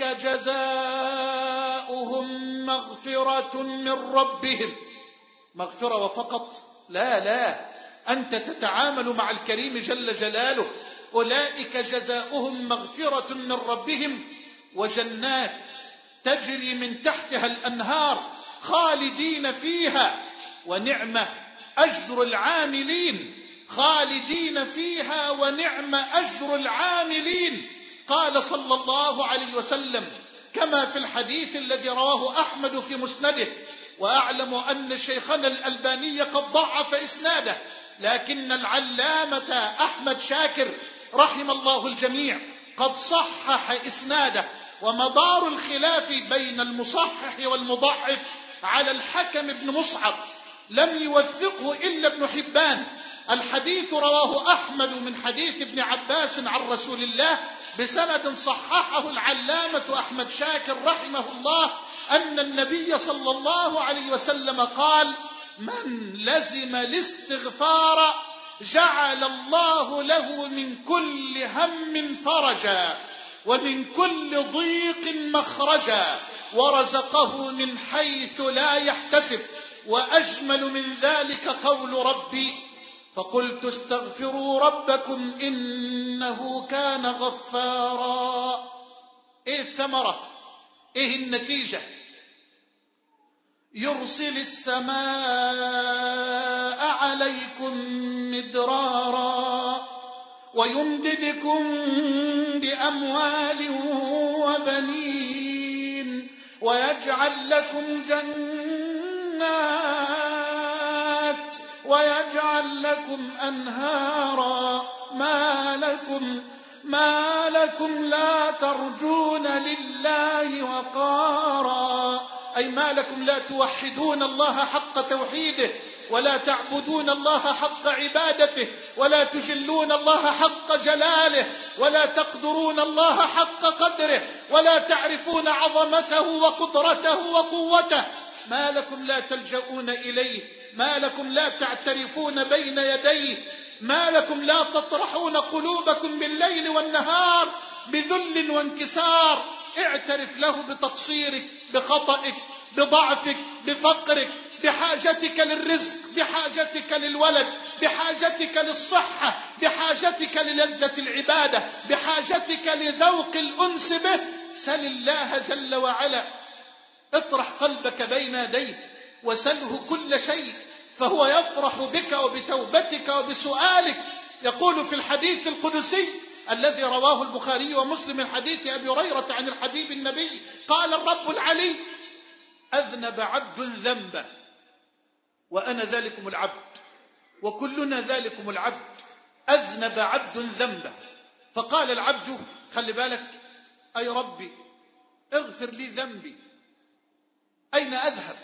جزاؤهم مغفرة من ربهم. مغفرة وفقط؟ لا، أنت تتعامل مع الكريم جل جلاله. أولئك جزاؤهم مغفرة من ربهم وجنات تجري من تحتها الأنهار خالدين فيها ونعم أجر العاملين، خالدين فيها ونعم أجر العاملين. قال صلى الله عليه وسلم كما في الحديث الذي رواه أحمد في مسنده، وأعلم أن شيخنا الألباني قد ضعف إسناده، لكن العلامة أحمد شاكر رحم الله الجميع قد صحح إسناده. ومدار الخلاف بين المصحح والمضعف على الحكم بن مصعب، لم يوثقه إلا ابن حبان. الحديث رواه أحمد من حديث ابن عباس عن رسول الله بسند صححه العلامة أحمد شاكر رحمه الله أن النبي صلى الله عليه وسلم قال: من لزم الاستغفار جعل الله له من كل هم فرجا ومن كل ضيق مخرجا ورزقه من حيث لا يحتسب. وأجمل من ذلك قول ربي: فقلت استغفروا ربكم إنه كان غفارا. إيه الثمرة؟ إيه النتيجة؟ يرسل السماء عليكم مدرارا ويمددكم بأموال وبنين ويجعل لكم جنات ويجعل لكم أنهارا. ما لكم لا ترجون لله وقارا، أي ما لكم لا توحدون الله حق توحيده ولا تعبدون الله حق عبادته ولا تجلون الله حق جلاله ولا تقدرون الله حق قدره ولا تعرفون عظمته وقدرته وقوته. ما لكم لا تلجؤون إليه، ما لكم لا تعترفون بين يديه، ما لكم لا تطرحون قلوبكم بالليل والنهار بذل وانكسار. اعترف له بتقصيرك، بخطئك، بضعفك، بفقرك، بحاجتك للرزق، بحاجتك للولد، بحاجتك للصحة، بحاجتك للذة العبادة، بحاجتك لذوق الأنس به. سل الله جل وعلا، اطرح قلبك بين يديه وسله كل شيء، فهو يفرح بك وبتوبتك وبسؤالك. يقول في الحديث القدسي الذي رواه البخاري ومسلم من حديث أبي هريرة عن الحبيب النبي قال الرب العلي: أذنب عبد ذنبا وأنا ذلكم العبد وكلنا ذلكم العبد. أذنب عبد ذنبا، فقال العبد: خلي بالك أي ربي اغفر لي ذنبي، أين أذهب؟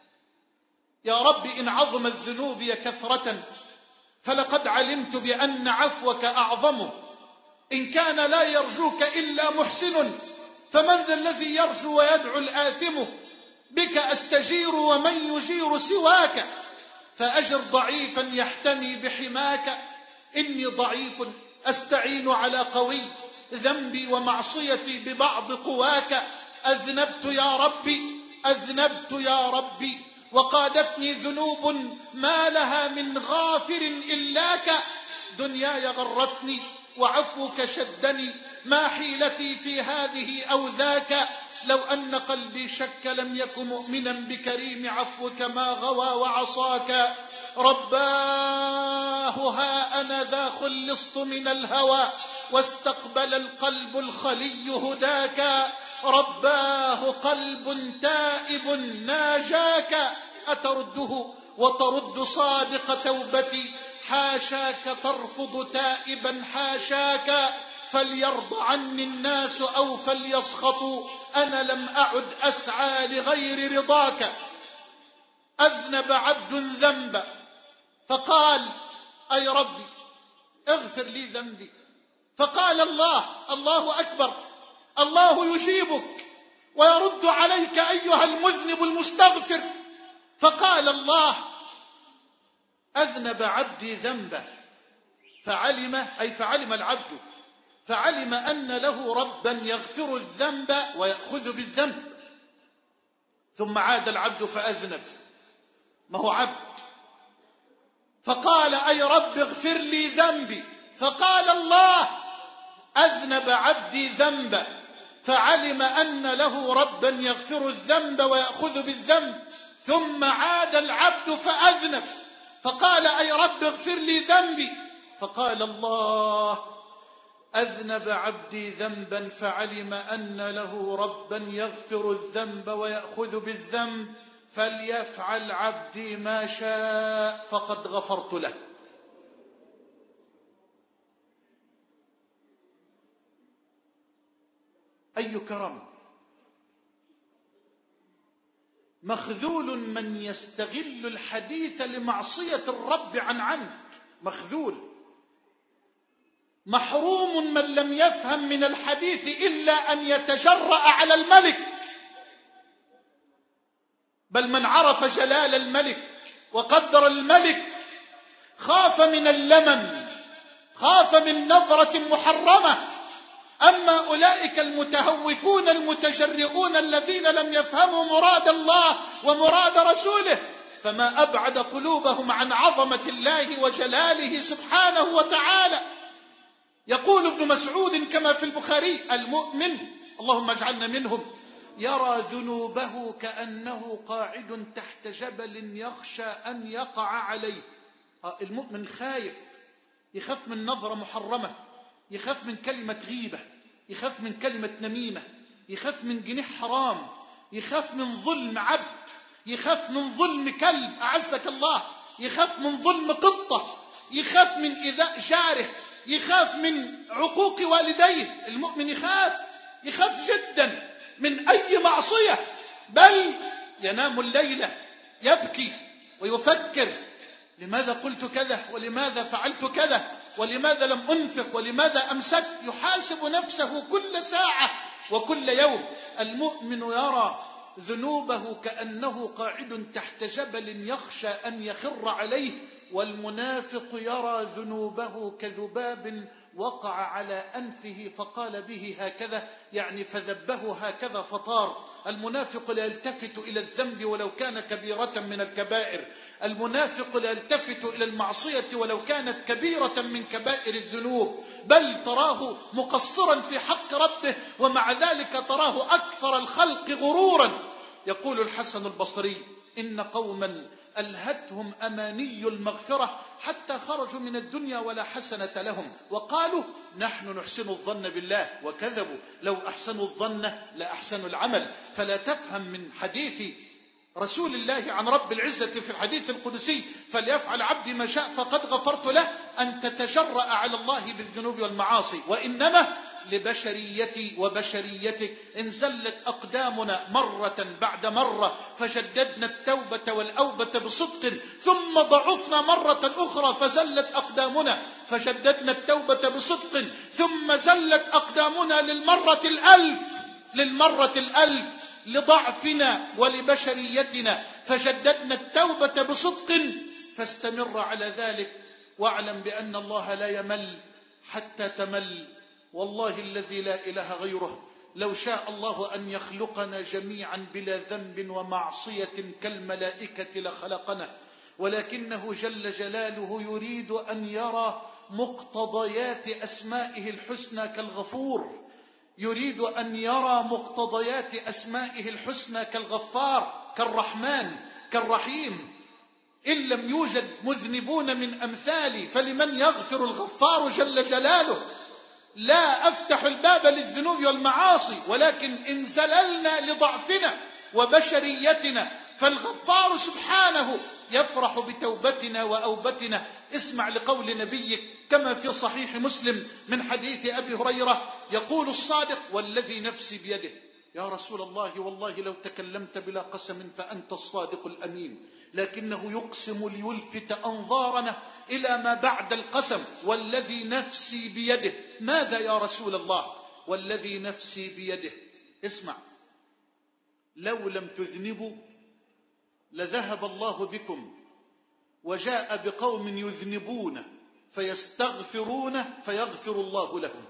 يا ربي إن عظمت ذنوبي كثرة فلقد علمت بأن عفوك أعظم. إن كان لا يرجوك إلا محسن فمن ذا الذي يرجو ويدعو الآثم؟ بك أستجير ومن يجير سواك، فأجر ضعيفا يحتمي بحماك. إني ضعيف أستعين على قوي، ذنبي ومعصيتي ببعض قواك. أذنبت يا ربي، أذنبت يا ربي، وقادتني ذنوب ما لها من غافر إلاك. دنياي غرتني وعفوك شدني، ما حيلتي في هذه أو ذاك. لو أن قلبي شك لم يكن مؤمنا بكريم عفوك ما غوى وعصاك. رباه ها أنا ذا خلصت من الهوى واستقبل القلب الخلي هداك. رباه قلب تائب ناجاك، أترده وترد صادق توبتي؟ حاشاك ترفض تائبا حاشاك، فليرضى عني الناس أو فليسخطوا، أنا لم أعد أسعى لغير رضاك. أذنب عبد ذنبا فقال أي ربي اغفر لي ذنبي، فقال الله أكبر، الله يجيبك ويرد عليك أيها المذنب المستغفر. فقال الله أذنب عبدي ذنبا فعلم العبد، فعلم أن له ربا يغفر الذنب ويأخذ بالذنب. ثم عاد العبد فأذنب، ما هو عبد، فقال أي رب اغفر لي ذنبي، فقال الله أذنب عبدي ذنبا فعلم أن له ربا يغفر الذنب ويأخذ بالذنب. ثم عاد العبد فأذنب، فقال أي رب اغفر لي ذنبي، فقال الله أذنب عبدي ذنبا فعلم أن له ربا يغفر الذنب ويأخذ بالذنب، فليفعل عبدي ما شاء فقد غفرت له. أي كرم! مخذول من يستغل الحديث لمعصية الرب عن عمد، مخذول. محروم من لم يفهم من الحديث إلا أن يتجرأ على الملك، بل من عرف جلال الملك وقدر الملك خاف من اللمم، خاف من نظرة محرمة. أما أولئك المتهوكون المتجرئون الذين لم يفهموا مراد الله ومراد رسوله، فما أبعد قلوبهم عن عظمة الله وجلاله سبحانه وتعالى. يقول ابن مسعود كما في البخاري: المؤمن، اللهم اجعلنا منهم، يرى ذنوبه كأنه قاعد تحت جبل يخشى أن يقع عليه. المؤمن خايف، يخاف من نظرة محرمة، يخاف من كلمة غيبة، يخاف من كلمة نميمة، يخاف من جنيح حرام، يخاف من ظلم عبد، يخاف من ظلم كلب أعزك الله، يخاف من ظلم قطة، يخاف من إيذاء جاره، يخاف من عقوق والديه. المؤمن يخاف جدا من أي معصية، بل ينام الليلة يبكي ويفكر: لماذا قلت كذا، ولماذا فعلت كذا، ولماذا لم أنفق، ولماذا أمسكت. يحاسب نفسه كل ساعة وكل يوم. المؤمن يرى ذنوبه كأنه قاعد تحت جبل يخشى أن يخر عليه، والمنافق يرى ذنوبه كذباب وقع على أنفه فقال به هكذا، يعني فذبه هكذا فطار. المنافق لا يلتفت إلى الذنب ولو كان كبيرة من الكبائر، المنافق لا يلتفت إلى المعصية ولو كانت كبيرة من كبائر الذنوب، بل تراه مقصرا في حق ربه، ومع ذلك تراه أكثر الخلق غرورا. يقول الحسن البصري: إن قوما ألهتهم أماني المغفرة حتى خرجوا من الدنيا ولا حسنة لهم، وقالوا نحن نحسن الظن بالله، وكذبوا، لو أحسنوا الظن لأحسنوا العمل. فلا تفهم من حديث رسول الله عن رب العزة في الحديث القدسي: فليفعل عبدي ما شاء فقد غفرت له، أن تتجرأ على الله بالذنوب والمعاصي، وإنما لبشريتي وبشريتك إن زلت أقدامنا مرة بعد مرة فجددنا التوبة والأوبة بصدق، ثم ضعفنا مرة أخرى فزلت أقدامنا فجددنا التوبة بصدق، ثم زلت أقدامنا للمرة الألف لضعفنا ولبشريتنا فجددنا التوبة بصدق. فاستمر على ذلك، واعلم بأن الله لا يمل حتى تمل. والله الذي لا إله غيره لو شاء الله أن يخلقنا جميعا بلا ذنب ومعصية كالملائكة لخلقنا، ولكنه جل جلاله يريد أن يرى مقتضيات أسمائه الحسنى كالغفور، يريد أن يرى مقتضيات أسمائه الحسنى كالغفار، كالرحمن، كالرحيم. إن لم يوجد مذنبون من أمثالي فلمن يغفر الغفار جل جلاله. لا أفتح الباب للذنوب والمعاصي، ولكن إن زللنا لضعفنا وبشريتنا فالغفار سبحانه يفرح بتوبتنا وأوبتنا. اسمع لقول نبيك كما في صحيح مسلم من حديث أبي هريرة، يقول الصادق: والذي نفسي بيده. يا رسول الله، والله لو تكلمت بلا قسم فأنت الصادق الأمين، لكنه يقسم ليلفت أنظارنا إلى ما بعد القسم. والذي نفسي بيده. ماذا يا رسول الله؟ والذي نفسي بيده، اسمع: لو لم تذنبوا لذهب الله بكم وجاء بقوم يذنبون فيستغفرون فيغفر الله لهم.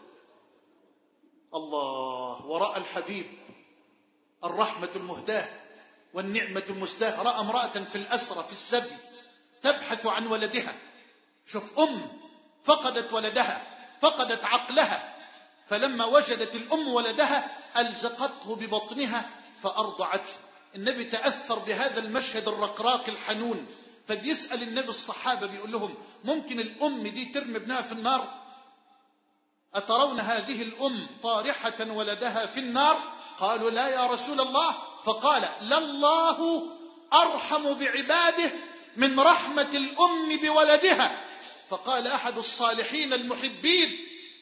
الله! ورأى الحبيب الرحمة المهداة والنعمة المسداة، رأى امرأة في الأسرة في السبي تبحث عن ولدها. شوف، فقدت ولدها، فقدت عقلها، فلما وجدت الأم ولدها ألزقته ببطنها فأرضعته. النبي تأثر بهذا المشهد الرقراق الحنون، فبيسأل النبي الصحابة بيقول لهم: ممكن الأم دي ترمي ابنها في النار؟ أترون هذه الأم طارحة ولدها في النار؟ قالوا: لا يا رسول الله. فقال: لله أرحم بعباده من رحمة الأم بولدها. فقال أحد الصالحين المحبين: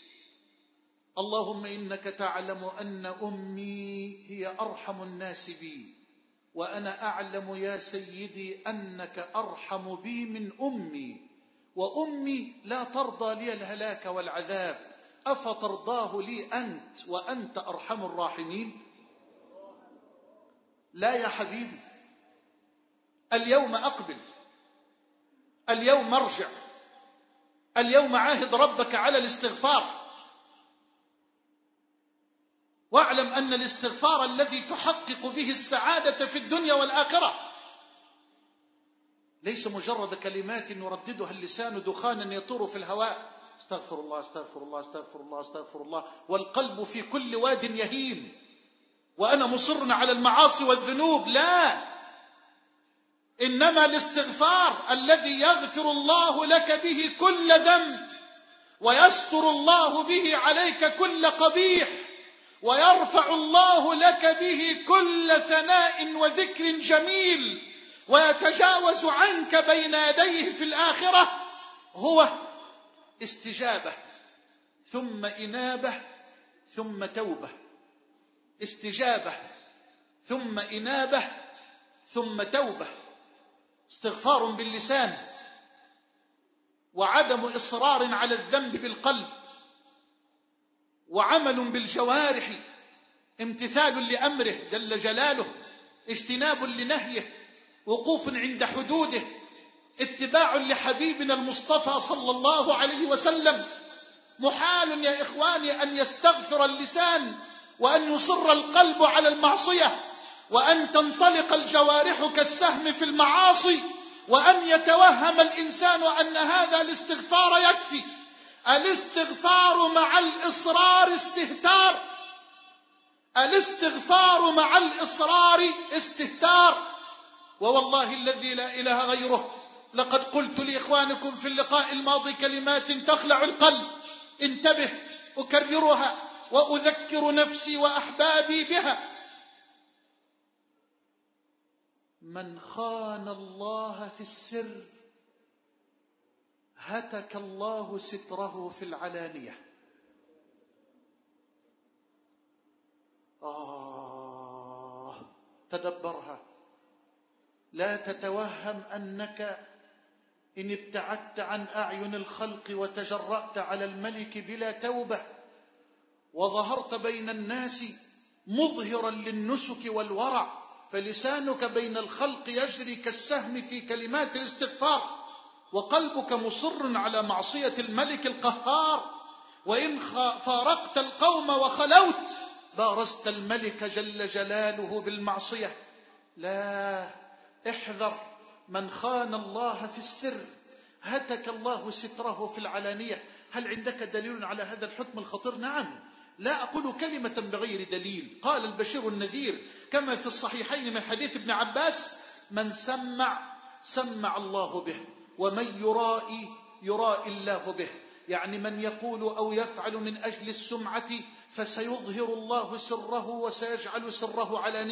اللهم إنك تعلم أن أمي هي أرحم الناس بي، وأنا أعلم يا سيدي أنك أرحم بي من أمي، وأمي لا ترضى لي الهلاك والعذاب، أفترضاه لي أنت وأنت أرحم الراحمين؟ لا يا حبيبي، اليوم أقبل، اليوم ارجع، اليوم عاهد ربك على الاستغفار، واعلم أن الاستغفار الذي تحقق به السعادة في الدنيا والآخرة ليس مجرد كلمات يرددها اللسان دخانا يطور في الهواء: استغفر الله استغفر الله استغفر الله استغفر الله، والقلب في كل واد يهيم وأنا مصر على المعاصي والذنوب. لا، إنما الاستغفار الذي يغفر الله لك به كل ذنب، ويستر الله به عليك كل قبيح، ويرفع الله لك به كل ثناء وذكر جميل، ويتجاوز عنك بين يديه في الآخرة، هو استجابة ثم إنابة ثم توبة. استجابة ثم إنابة ثم توبة. استغفار باللسان، وعدم إصرار على الذنب بالقلب، وعمل بالجوارح، امتثال لأمره جل جلاله، اجتناب لنهيه، وقوف عند حدوده، اتباع لحبيبنا المصطفى صلى الله عليه وسلم. محال يا إخواني أن يستغفر اللسان وأن يصر القلب على المعصية، وأن تنطلق الجوارح كالسهم في المعاصي، وأن يتوهم الإنسان أن هذا الاستغفار يكفي. الاستغفار مع الإصرار استهتار، الاستغفار مع الإصرار استهتار. ووالله الذي لا إله غيره لقد قلت لإخوانكم في اللقاء الماضي كلمات تخلع القلب، انتبه، أكررها وأذكر نفسي وأحبابي بها: من خان الله في السر هتك الله ستره في العلانية. تدبرها. لا تتوهم أنك إن ابتعدت عن أعين الخلق وتجرأت على الملك بلا توبة وظهرت بين الناس مظهرا للنسك والورع، فلسانك بين الخلق يجري كالسهم في كلمات الاستغفار، وقلبك مصر على معصية الملك القهار، وإن فارقت القوم وخلوت بارزت الملك جل جلاله بالمعصية. لا، احذر. من خان الله في السر هتك الله ستره في العلانية. هل عندك دليل على هذا الحكم الخطير؟ نعم، لا أقول كلمة بغير دليل. قال البشير النذير كما في الصحيحين من حديث ابن عباس: من سمع الله به، ومن يرائي الله به. يعني من يقول أو يفعل من أجل السمعة فسيظهر الله سره وسيجعل سره علانية،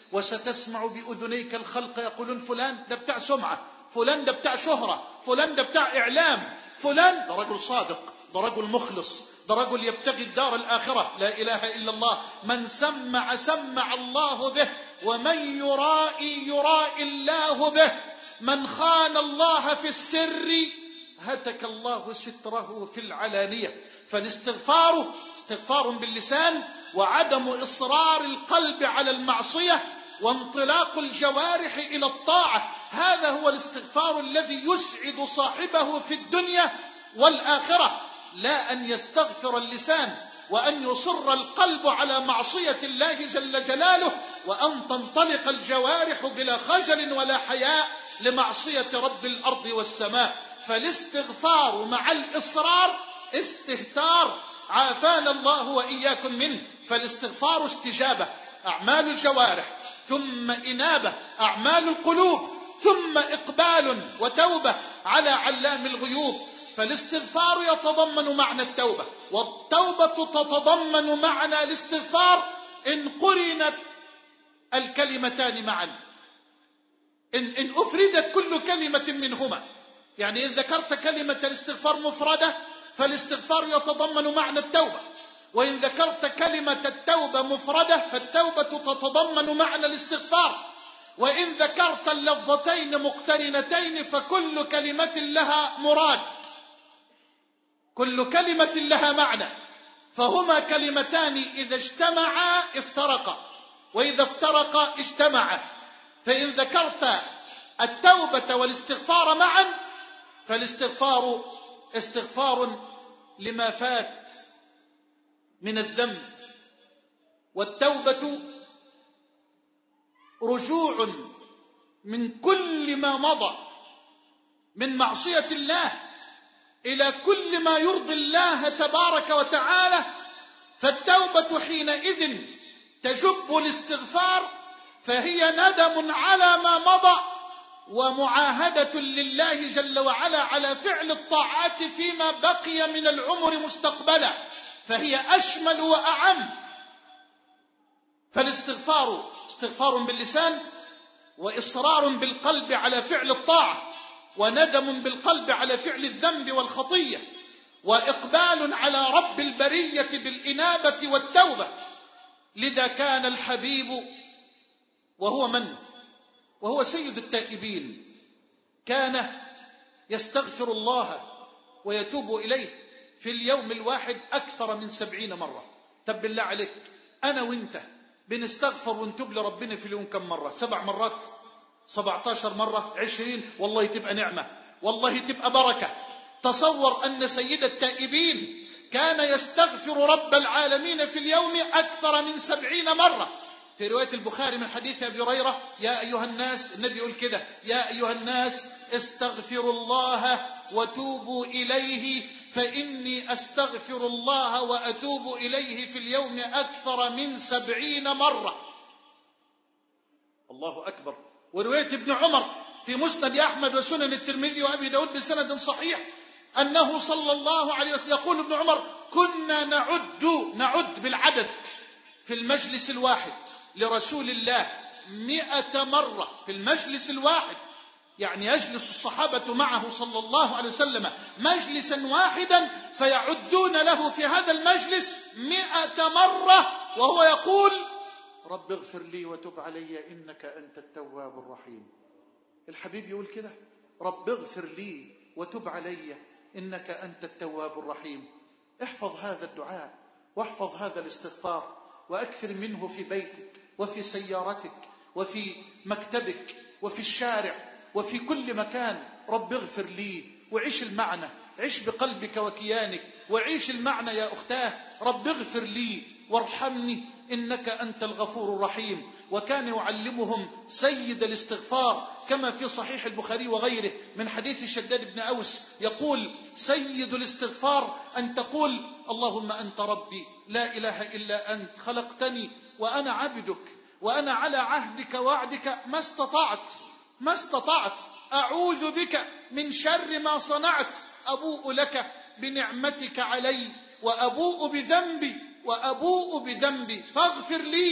وستسمع بأذنيك الخلق يقولون فلان ده بتاع سمعة، فلان ده بتاع شهرة، فلان ده بتاع إعلام، فلان ده رجل صادق، ده رجل مخلص، ده رجل يبتغي الدار الآخرة. لا إله إلا الله. من سمع سمع الله به، ومن يرائي يرائي الله به. من خان الله في السر هتك الله ستره في العلانية. فالاستغفار استغفار باللسان، وعدم إصرار القلب على المعصية، وانطلاق الجوارح إلى الطاعة. هذا هو الاستغفار الذي يسعد صاحبه في الدنيا والآخرة، لا أن يستغفر اللسان وأن يصر القلب على معصية الله جل جلاله، وأن تنطلق الجوارح بلا خجل ولا حياء لمعصية رب الأرض والسماء. فالاستغفار مع الإصرار استهتار، عافانا الله وإياكم منه. فالاستغفار استجابة، أعمال الجوارح، ثم إنابة، أعمال القلوب، ثم إقبال وتوبة على علام الغيوب. فالاستغفار يتضمن معنى التوبة، والتوبة تتضمن معنى الاستغفار إن قرنت الكلمتان معا، إن أفردت كل كلمة منهما. يعني إن ذكرت كلمة الاستغفار مفردة فالاستغفار يتضمن معنى التوبة، وإن ذكرت كلمة التوبة مفردة فالتوبة تتضمن معنى الاستغفار، وإن ذكرت اللفظتين مقترنتين فكل كلمة لها مراد، كل كلمة لها معنى. فهما كلمتان إذا اجتمعا افترقا، وإذا افترقا اجتمعا. فإن ذكرت التوبة والاستغفار معا فالاستغفار استغفار لما فات من الذنب، والتوبة رجوع من كل ما مضى من معصية الله إلى كل ما يرضي الله تبارك وتعالى. فالتوبة حينئذ تجب الاستغفار، فهي ندم على ما مضى ومعاهدة لله جل وعلا على فعل الطاعات فيما بقي من العمر مستقبلا، فهي أشمل وأعم. فالاستغفار استغفار باللسان، وإصرار بالقلب على فعل الطاعة، وندم بالقلب على فعل الذنب والخطية، وإقبال على رب البرية بالإنابة والتوبة. لذا كان الحبيب وهو من؟ وهو سيد التائبين، كان يستغفر الله ويتوب إليه في اليوم الواحد أكثر من 70 مرة. طب بالله عليك أنا وإنت بنستغفر ونتوب لربنا في اليوم كم مرة؟ 7 مرات؟ 17 مرة؟ 20؟ والله تبقى نعمة، والله تبقى بركة. تصور أن سيد التائبين كان يستغفر رب العالمين في اليوم أكثر من 70 مرة. في رواية البخاري من حديث أبي هريرة: يا أيها الناس، النبي يقول كده: يا أيها الناس استغفروا الله وتوبوا إليه، فإني أستغفر الله وأتوب إليه في اليوم أكثر من 70 مرة. الله أكبر. ورواية ابن عمر في مسند أحمد وسنن الترمذي وأبي داود بسند صحيح أنه صلى الله عليه وسلم يقول ابن عمر: كنا نعد بالعدد في المجلس الواحد لرسول الله 100 مرة في المجلس الواحد، يعني يجلس الصحابة معه صلى الله عليه وسلم مجلسا واحدا فيعدون له في هذا المجلس 100 مرة وهو يقول: رب اغفر لي وتب علي إنك أنت التواب الرحيم. الحبيب يقول كده: رب اغفر لي وتب علي إنك أنت التواب الرحيم. احفظ هذا الدعاء واحفظ هذا الاستغفار، وأكثر منه في بيتك وفي سيارتك وفي مكتبك وفي الشارع وفي كل مكان. رب اغفر لي، وعيش المعنى، عيش بقلبك وكيانك وعيش المعنى يا أختاه. رب اغفر لي وارحمني إنك أنت الغفور الرحيم. وكان يعلمهم سيد الاستغفار كما في صحيح البخاري وغيره من حديث شداد بن أوس يقول: سيد الاستغفار أن تقول: اللهم أنت ربي لا إله إلا أنت، خلقتني وأنا عبدك، وأنا على عهدك ووعدك ما استطعت، أعوذ بك من شر ما صنعت، أبوء لك بنعمتك علي وأبوء بذنبي فاغفر لي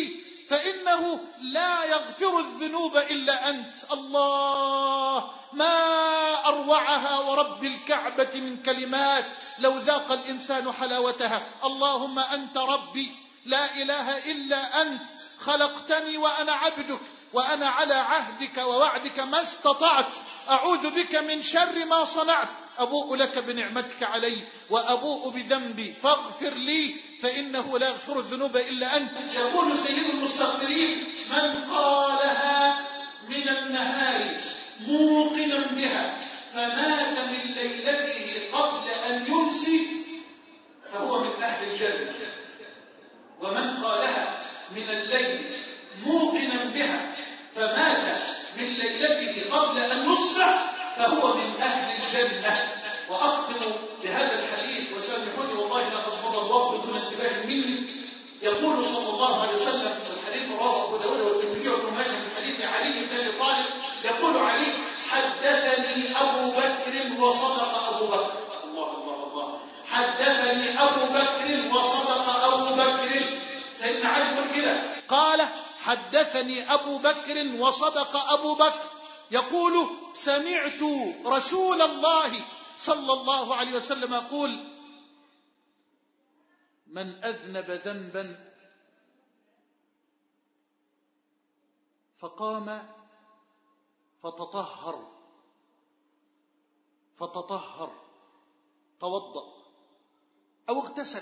فإنه لا يغفر الذنوب إلا أنت. الله، ما أروعها ورب الكعبة من كلمات لو ذاق الإنسان حلاوتها. اللهم أنت ربي لا إله إلا أنت، خلقتني وأنا عبدك، وأنا على عهدك ووعدك ما استطعت، أعوذ بك من شر ما صنعت، أبوء لك بنعمتك علي وأبوء بذنبي فاغفر لي فإنه لا يغفر الذنوب إلا أنت. يقول سيد المستغفرين: من قالها من النهار موقنا بها فمات من ليلته قبل أن يمسي فهو من أهل الجنة. ومن قالها من الليل موقنا بها فمات من ليلته قبل أن يصبح فهو من أهل الجنة. وأختم بهذا الحديث، وسامحوني والله لقد مضى الوقت بدون انتباه مني. يقول صلى الله عليه وسلم في الحديث رواه أبو داود والترمذي وابن ماجه من حديث علي بن أبي طالب، يقول علي: حدثني أبو بكر وصدق أبو بكر. الله الله الله، حدثني أبو بكر وصدق أبو بكر. سيدنا علي يقول كده، قال: حدثني أبو بكر وصدق أبو بكر. يقول: سمعت رسول الله صلى الله عليه وسلم يقول: من أذنب ذنبا فقام فتطهر توضأ أو اغتسل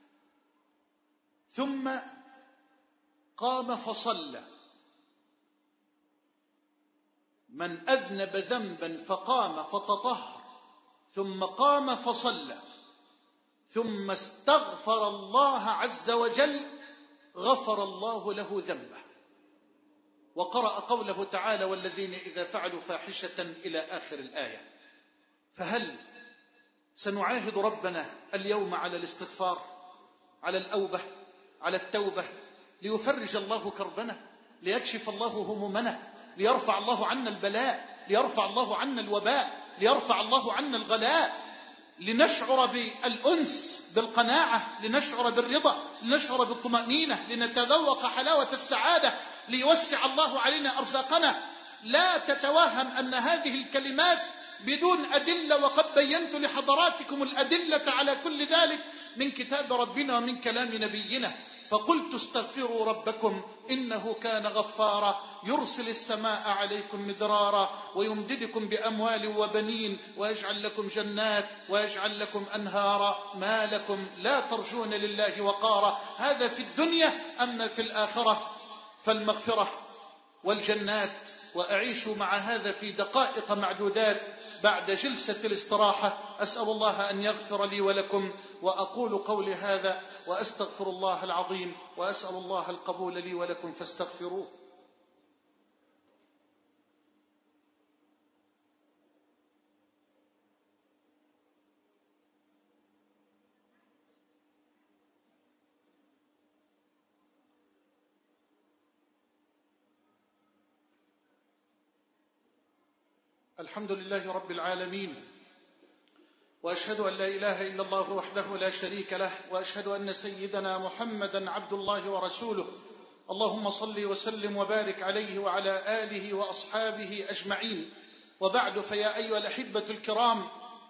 ثم قام فصلى. من أذنب ذنبا فقام فتطهر ثم قام فصلى ثم استغفر الله عز وجل غفر الله له ذنبه. وقرأ قوله تعالى: والذين إذا فعلوا فاحشة إلى آخر الآية. فهل سنعاهد ربنا اليوم على الاستغفار، على الأوبة، على التوبة، ليفرج الله كربنا، ليكشف الله همومنا، ليرفع الله عنا البلاء، ليرفع الله عنا الوباء، ليرفع الله عنا الغلاء، لنشعر بالأنس بالقناعة، لنشعر بالرضا، لنشعر بالطمأنينة، لنتذوق حلاوة السعادة، ليوسع الله علينا أرزاقنا. لا تتوهم أن هذه الكلمات بدون أدلة، وقد بينت لحضراتكم الأدلة على كل ذلك من كتاب ربنا ومن كلام نبينا. فقلت: استغفروا ربكم إنه كان غفارا يرسل السماء عليكم مدرارا ويمددكم بأموال وبنين ويجعل لكم جنات ويجعل لكم أنهارا ما لكم لا ترجون لله وقارا. هذا في الدنيا، أما في الآخرة فالمغفرة والجنات. وأعيش مع هذا في دقائق معدودات بعد جلسة الاستراحة. أسأل الله أن يغفر لي ولكم، وأقول قولي هذا وأستغفر الله العظيم، وأسأل الله القبول لي ولكم فاستغفروه. الحمد لله رب العالمين، وأشهد أن لا إله إلا الله وحده لا شريك له، وأشهد أن سيدنا محمدا عبد الله ورسوله. اللهم صل وسلم وبارك عليه وعلى آله وأصحابه أجمعين. وبعد، فيا أيها الأحبة الكرام،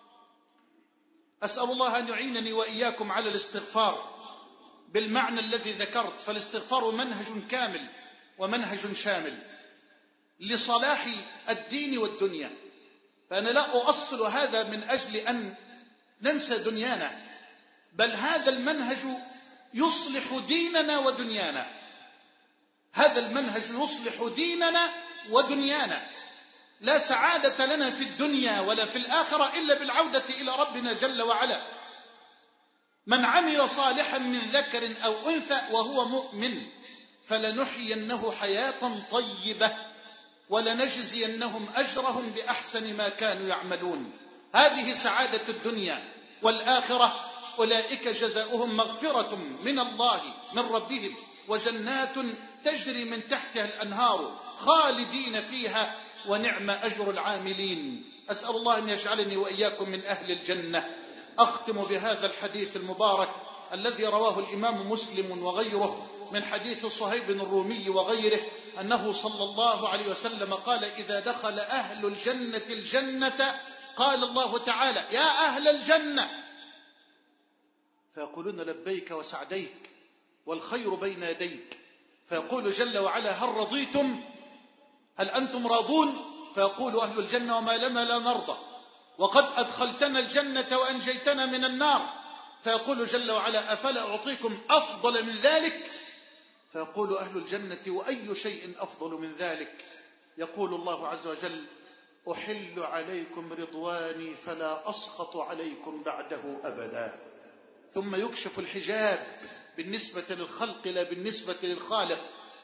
أسأل الله أن يعينني وإياكم على الاستغفار بالمعنى الذي ذكرت. فالاستغفار منهج كامل ومنهج شامل لصلاح الدين والدنيا. فأنا لا أؤصل هذا من أجل أن ننسى دنيانا، بل هذا المنهج يصلح ديننا ودنيانا. هذا المنهج يصلح ديننا ودنيانا. لا سعادة لنا في الدنيا ولا في الآخرة إلا بالعودة إلى ربنا جل وعلا. من عمل صالحا من ذكر أو أنثى وهو مؤمن فلنحيينه حياة طيبة ولنجزينهم أجرهم بأحسن ما كانوا يعملون. هذه سعادة الدنيا والآخرة. أولئك جزاؤهم مغفرة من الله من ربهم وجنات تجري من تحتها الأنهار خالدين فيها ونعم أجر العاملين. أسأل الله أن يجعلني وإياكم من أهل الجنة. أختم بهذا الحديث المبارك الذي رواه الإمام مسلم وغيره من حديث صهيب الرومي وغيره أنه صلى الله عليه وسلم قال: إذا دخل أهل الجنة الجنة قال الله تعالى: يا أهل الجنة، فيقولون: لبيك وسعديك والخير بين يديك. فيقول جل وعلا: هل رضيتم؟ هل أنتم راضون؟ فيقول أهل الجنة: وما لنا لا نرضى، وقد أدخلتنا الجنة وأنجيتنا من النار. فيقول جل وعلا: أفلا أعطيكم أفضل من ذلك؟ فيقول أهل الجنة: وأي شيء أفضل من ذلك؟ يقول الله عز وجل: أحل عليكم رضواني فلا أسخط عليكم بعده أبدا. ثم يكشف الحجاب بالنسبة للخلق لا بالنسبة للخالق،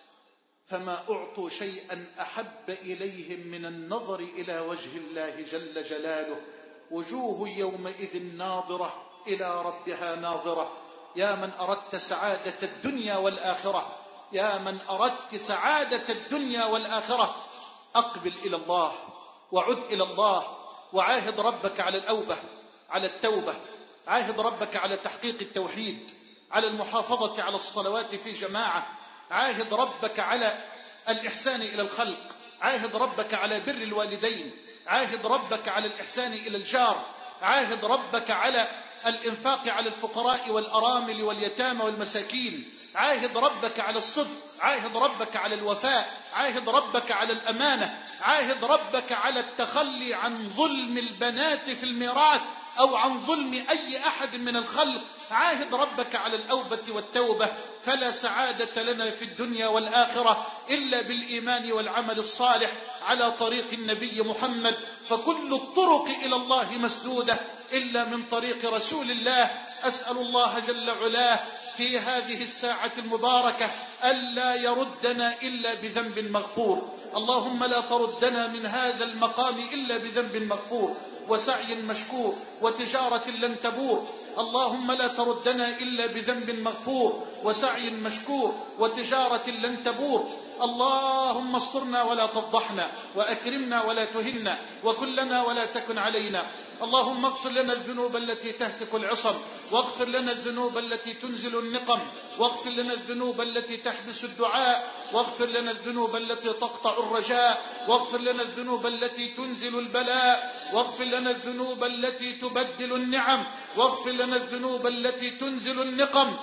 فما أعطوا شيئا أحب إليهم من النظر إلى وجه الله جل جلاله. وجوه يومئذ ناظرة إلى ربها ناظرة. يا من أردت سعادة الدنيا والآخرة، يا من أردت سعادة الدنيا والآخرة، أقبل إلى الله وعد إلى الله، وعاهد ربك على الأوبة، على التوبة، عاهد ربك على تحقيق التوحيد، على المحافظة على الصلوات في جماعة، عاهد ربك على الإحسان إلى الخلق، عاهد ربك على بر الوالدين، عاهد ربك على الإحسان إلى الجار، عاهد ربك على الإنفاق على الفقراء والأرامل واليتامى والمساكين، عاهد ربك على الصدق، عاهد ربك على الوفاء، عاهد ربك على الأمانة، عاهد ربك على التخلي عن ظلم البنات في الميراث أو عن ظلم أي أحد من الخلق، عاهد ربك على الأوبة والتوبة. فلا سعادة لنا في الدنيا والآخرة إلا بالإيمان والعمل الصالح على طريق النبي محمد. فكل الطرق إلى الله مسدودة إلا من طريق رسول الله. أسأل الله جل علاه في هذه الساعة المباركة ألا يردنا إلا بذنب مغفور. اللهم لا تردنا من هذا المقام إلا بذنب مغفور وسعي مشكور وتجارة لن تبور. اللهم لا تردنا إلا بذنب مغفور وسعي مشكور وتجارة لن تبور. اللهم استرنا ولا تفضحنا، وأكرمنا ولا تهنا، وكلنا ولا تكن علينا. اللهم اغفر لنا الذنوب التي تهتك العصم، واغفر لنا الذنوب التي تنزل النقم، واغفر لنا الذنوب التي تحبس الدعاء، واغفر لنا الذنوب التي تقطع الرجاء، واغفر لنا الذنوب التي تنزل البلاء، واغفر لنا الذنوب التي تبدل النعم، واغفر لنا الذنوب التي تنزل النقم.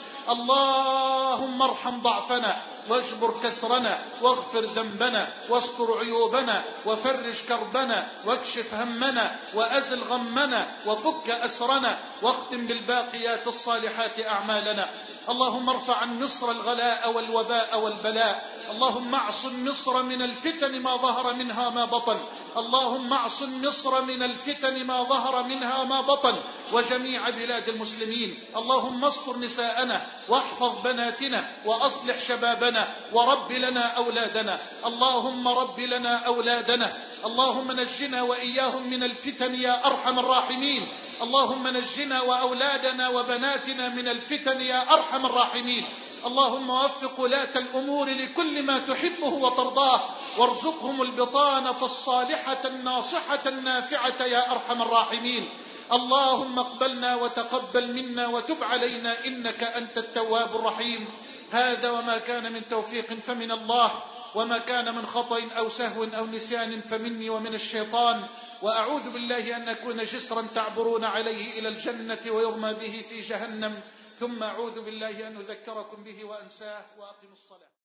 اللهم ارحم ضعفنا واجبر كسرنا واغفر ذنبنا واستر عيوبنا وفرج كربنا واكشف همنا وأزل غمنا وفك أسرنا واختم بالباقيات الصالحات أعمالنا. اللهم ارفع عن مصر الغلاء والوباء والبلاء. اللهم اعصم مصر من الفتن ما ظهر منها ما بطن. اللهم اعصم مصر من الفتن ما ظهر منها ما بطن وجميع بلاد المسلمين. اللهم استر نساءنا واحفظ بناتنا وأصلح شبابنا ورب لنا أولادنا. اللهم رب لنا أولادنا. اللهم نجنا وإياهم من الفتن يا أرحم الراحمين. اللهم نجنا وأولادنا وبناتنا من الفتن يا أرحم الراحمين. اللهم وفق ولاة الأمور لكل ما تحبه وترضاه، وارزقهم البطانة الصالحة الناصحة النافعة يا أرحم الراحمين. اللهم اقبلنا وتقبل منا وتب علينا إنك أنت التواب الرحيم. هذا وما كان من توفيق فمن الله، وما كان من خطأ أو سهو أو نسيان فمني ومن الشيطان. وأعوذ بالله أن أكون جسرا تعبرون عليه إلى الجنة ويرمى به في جهنم، ثم أعوذ بالله أن أذكركم به وأنساه. وأقم الصلاة.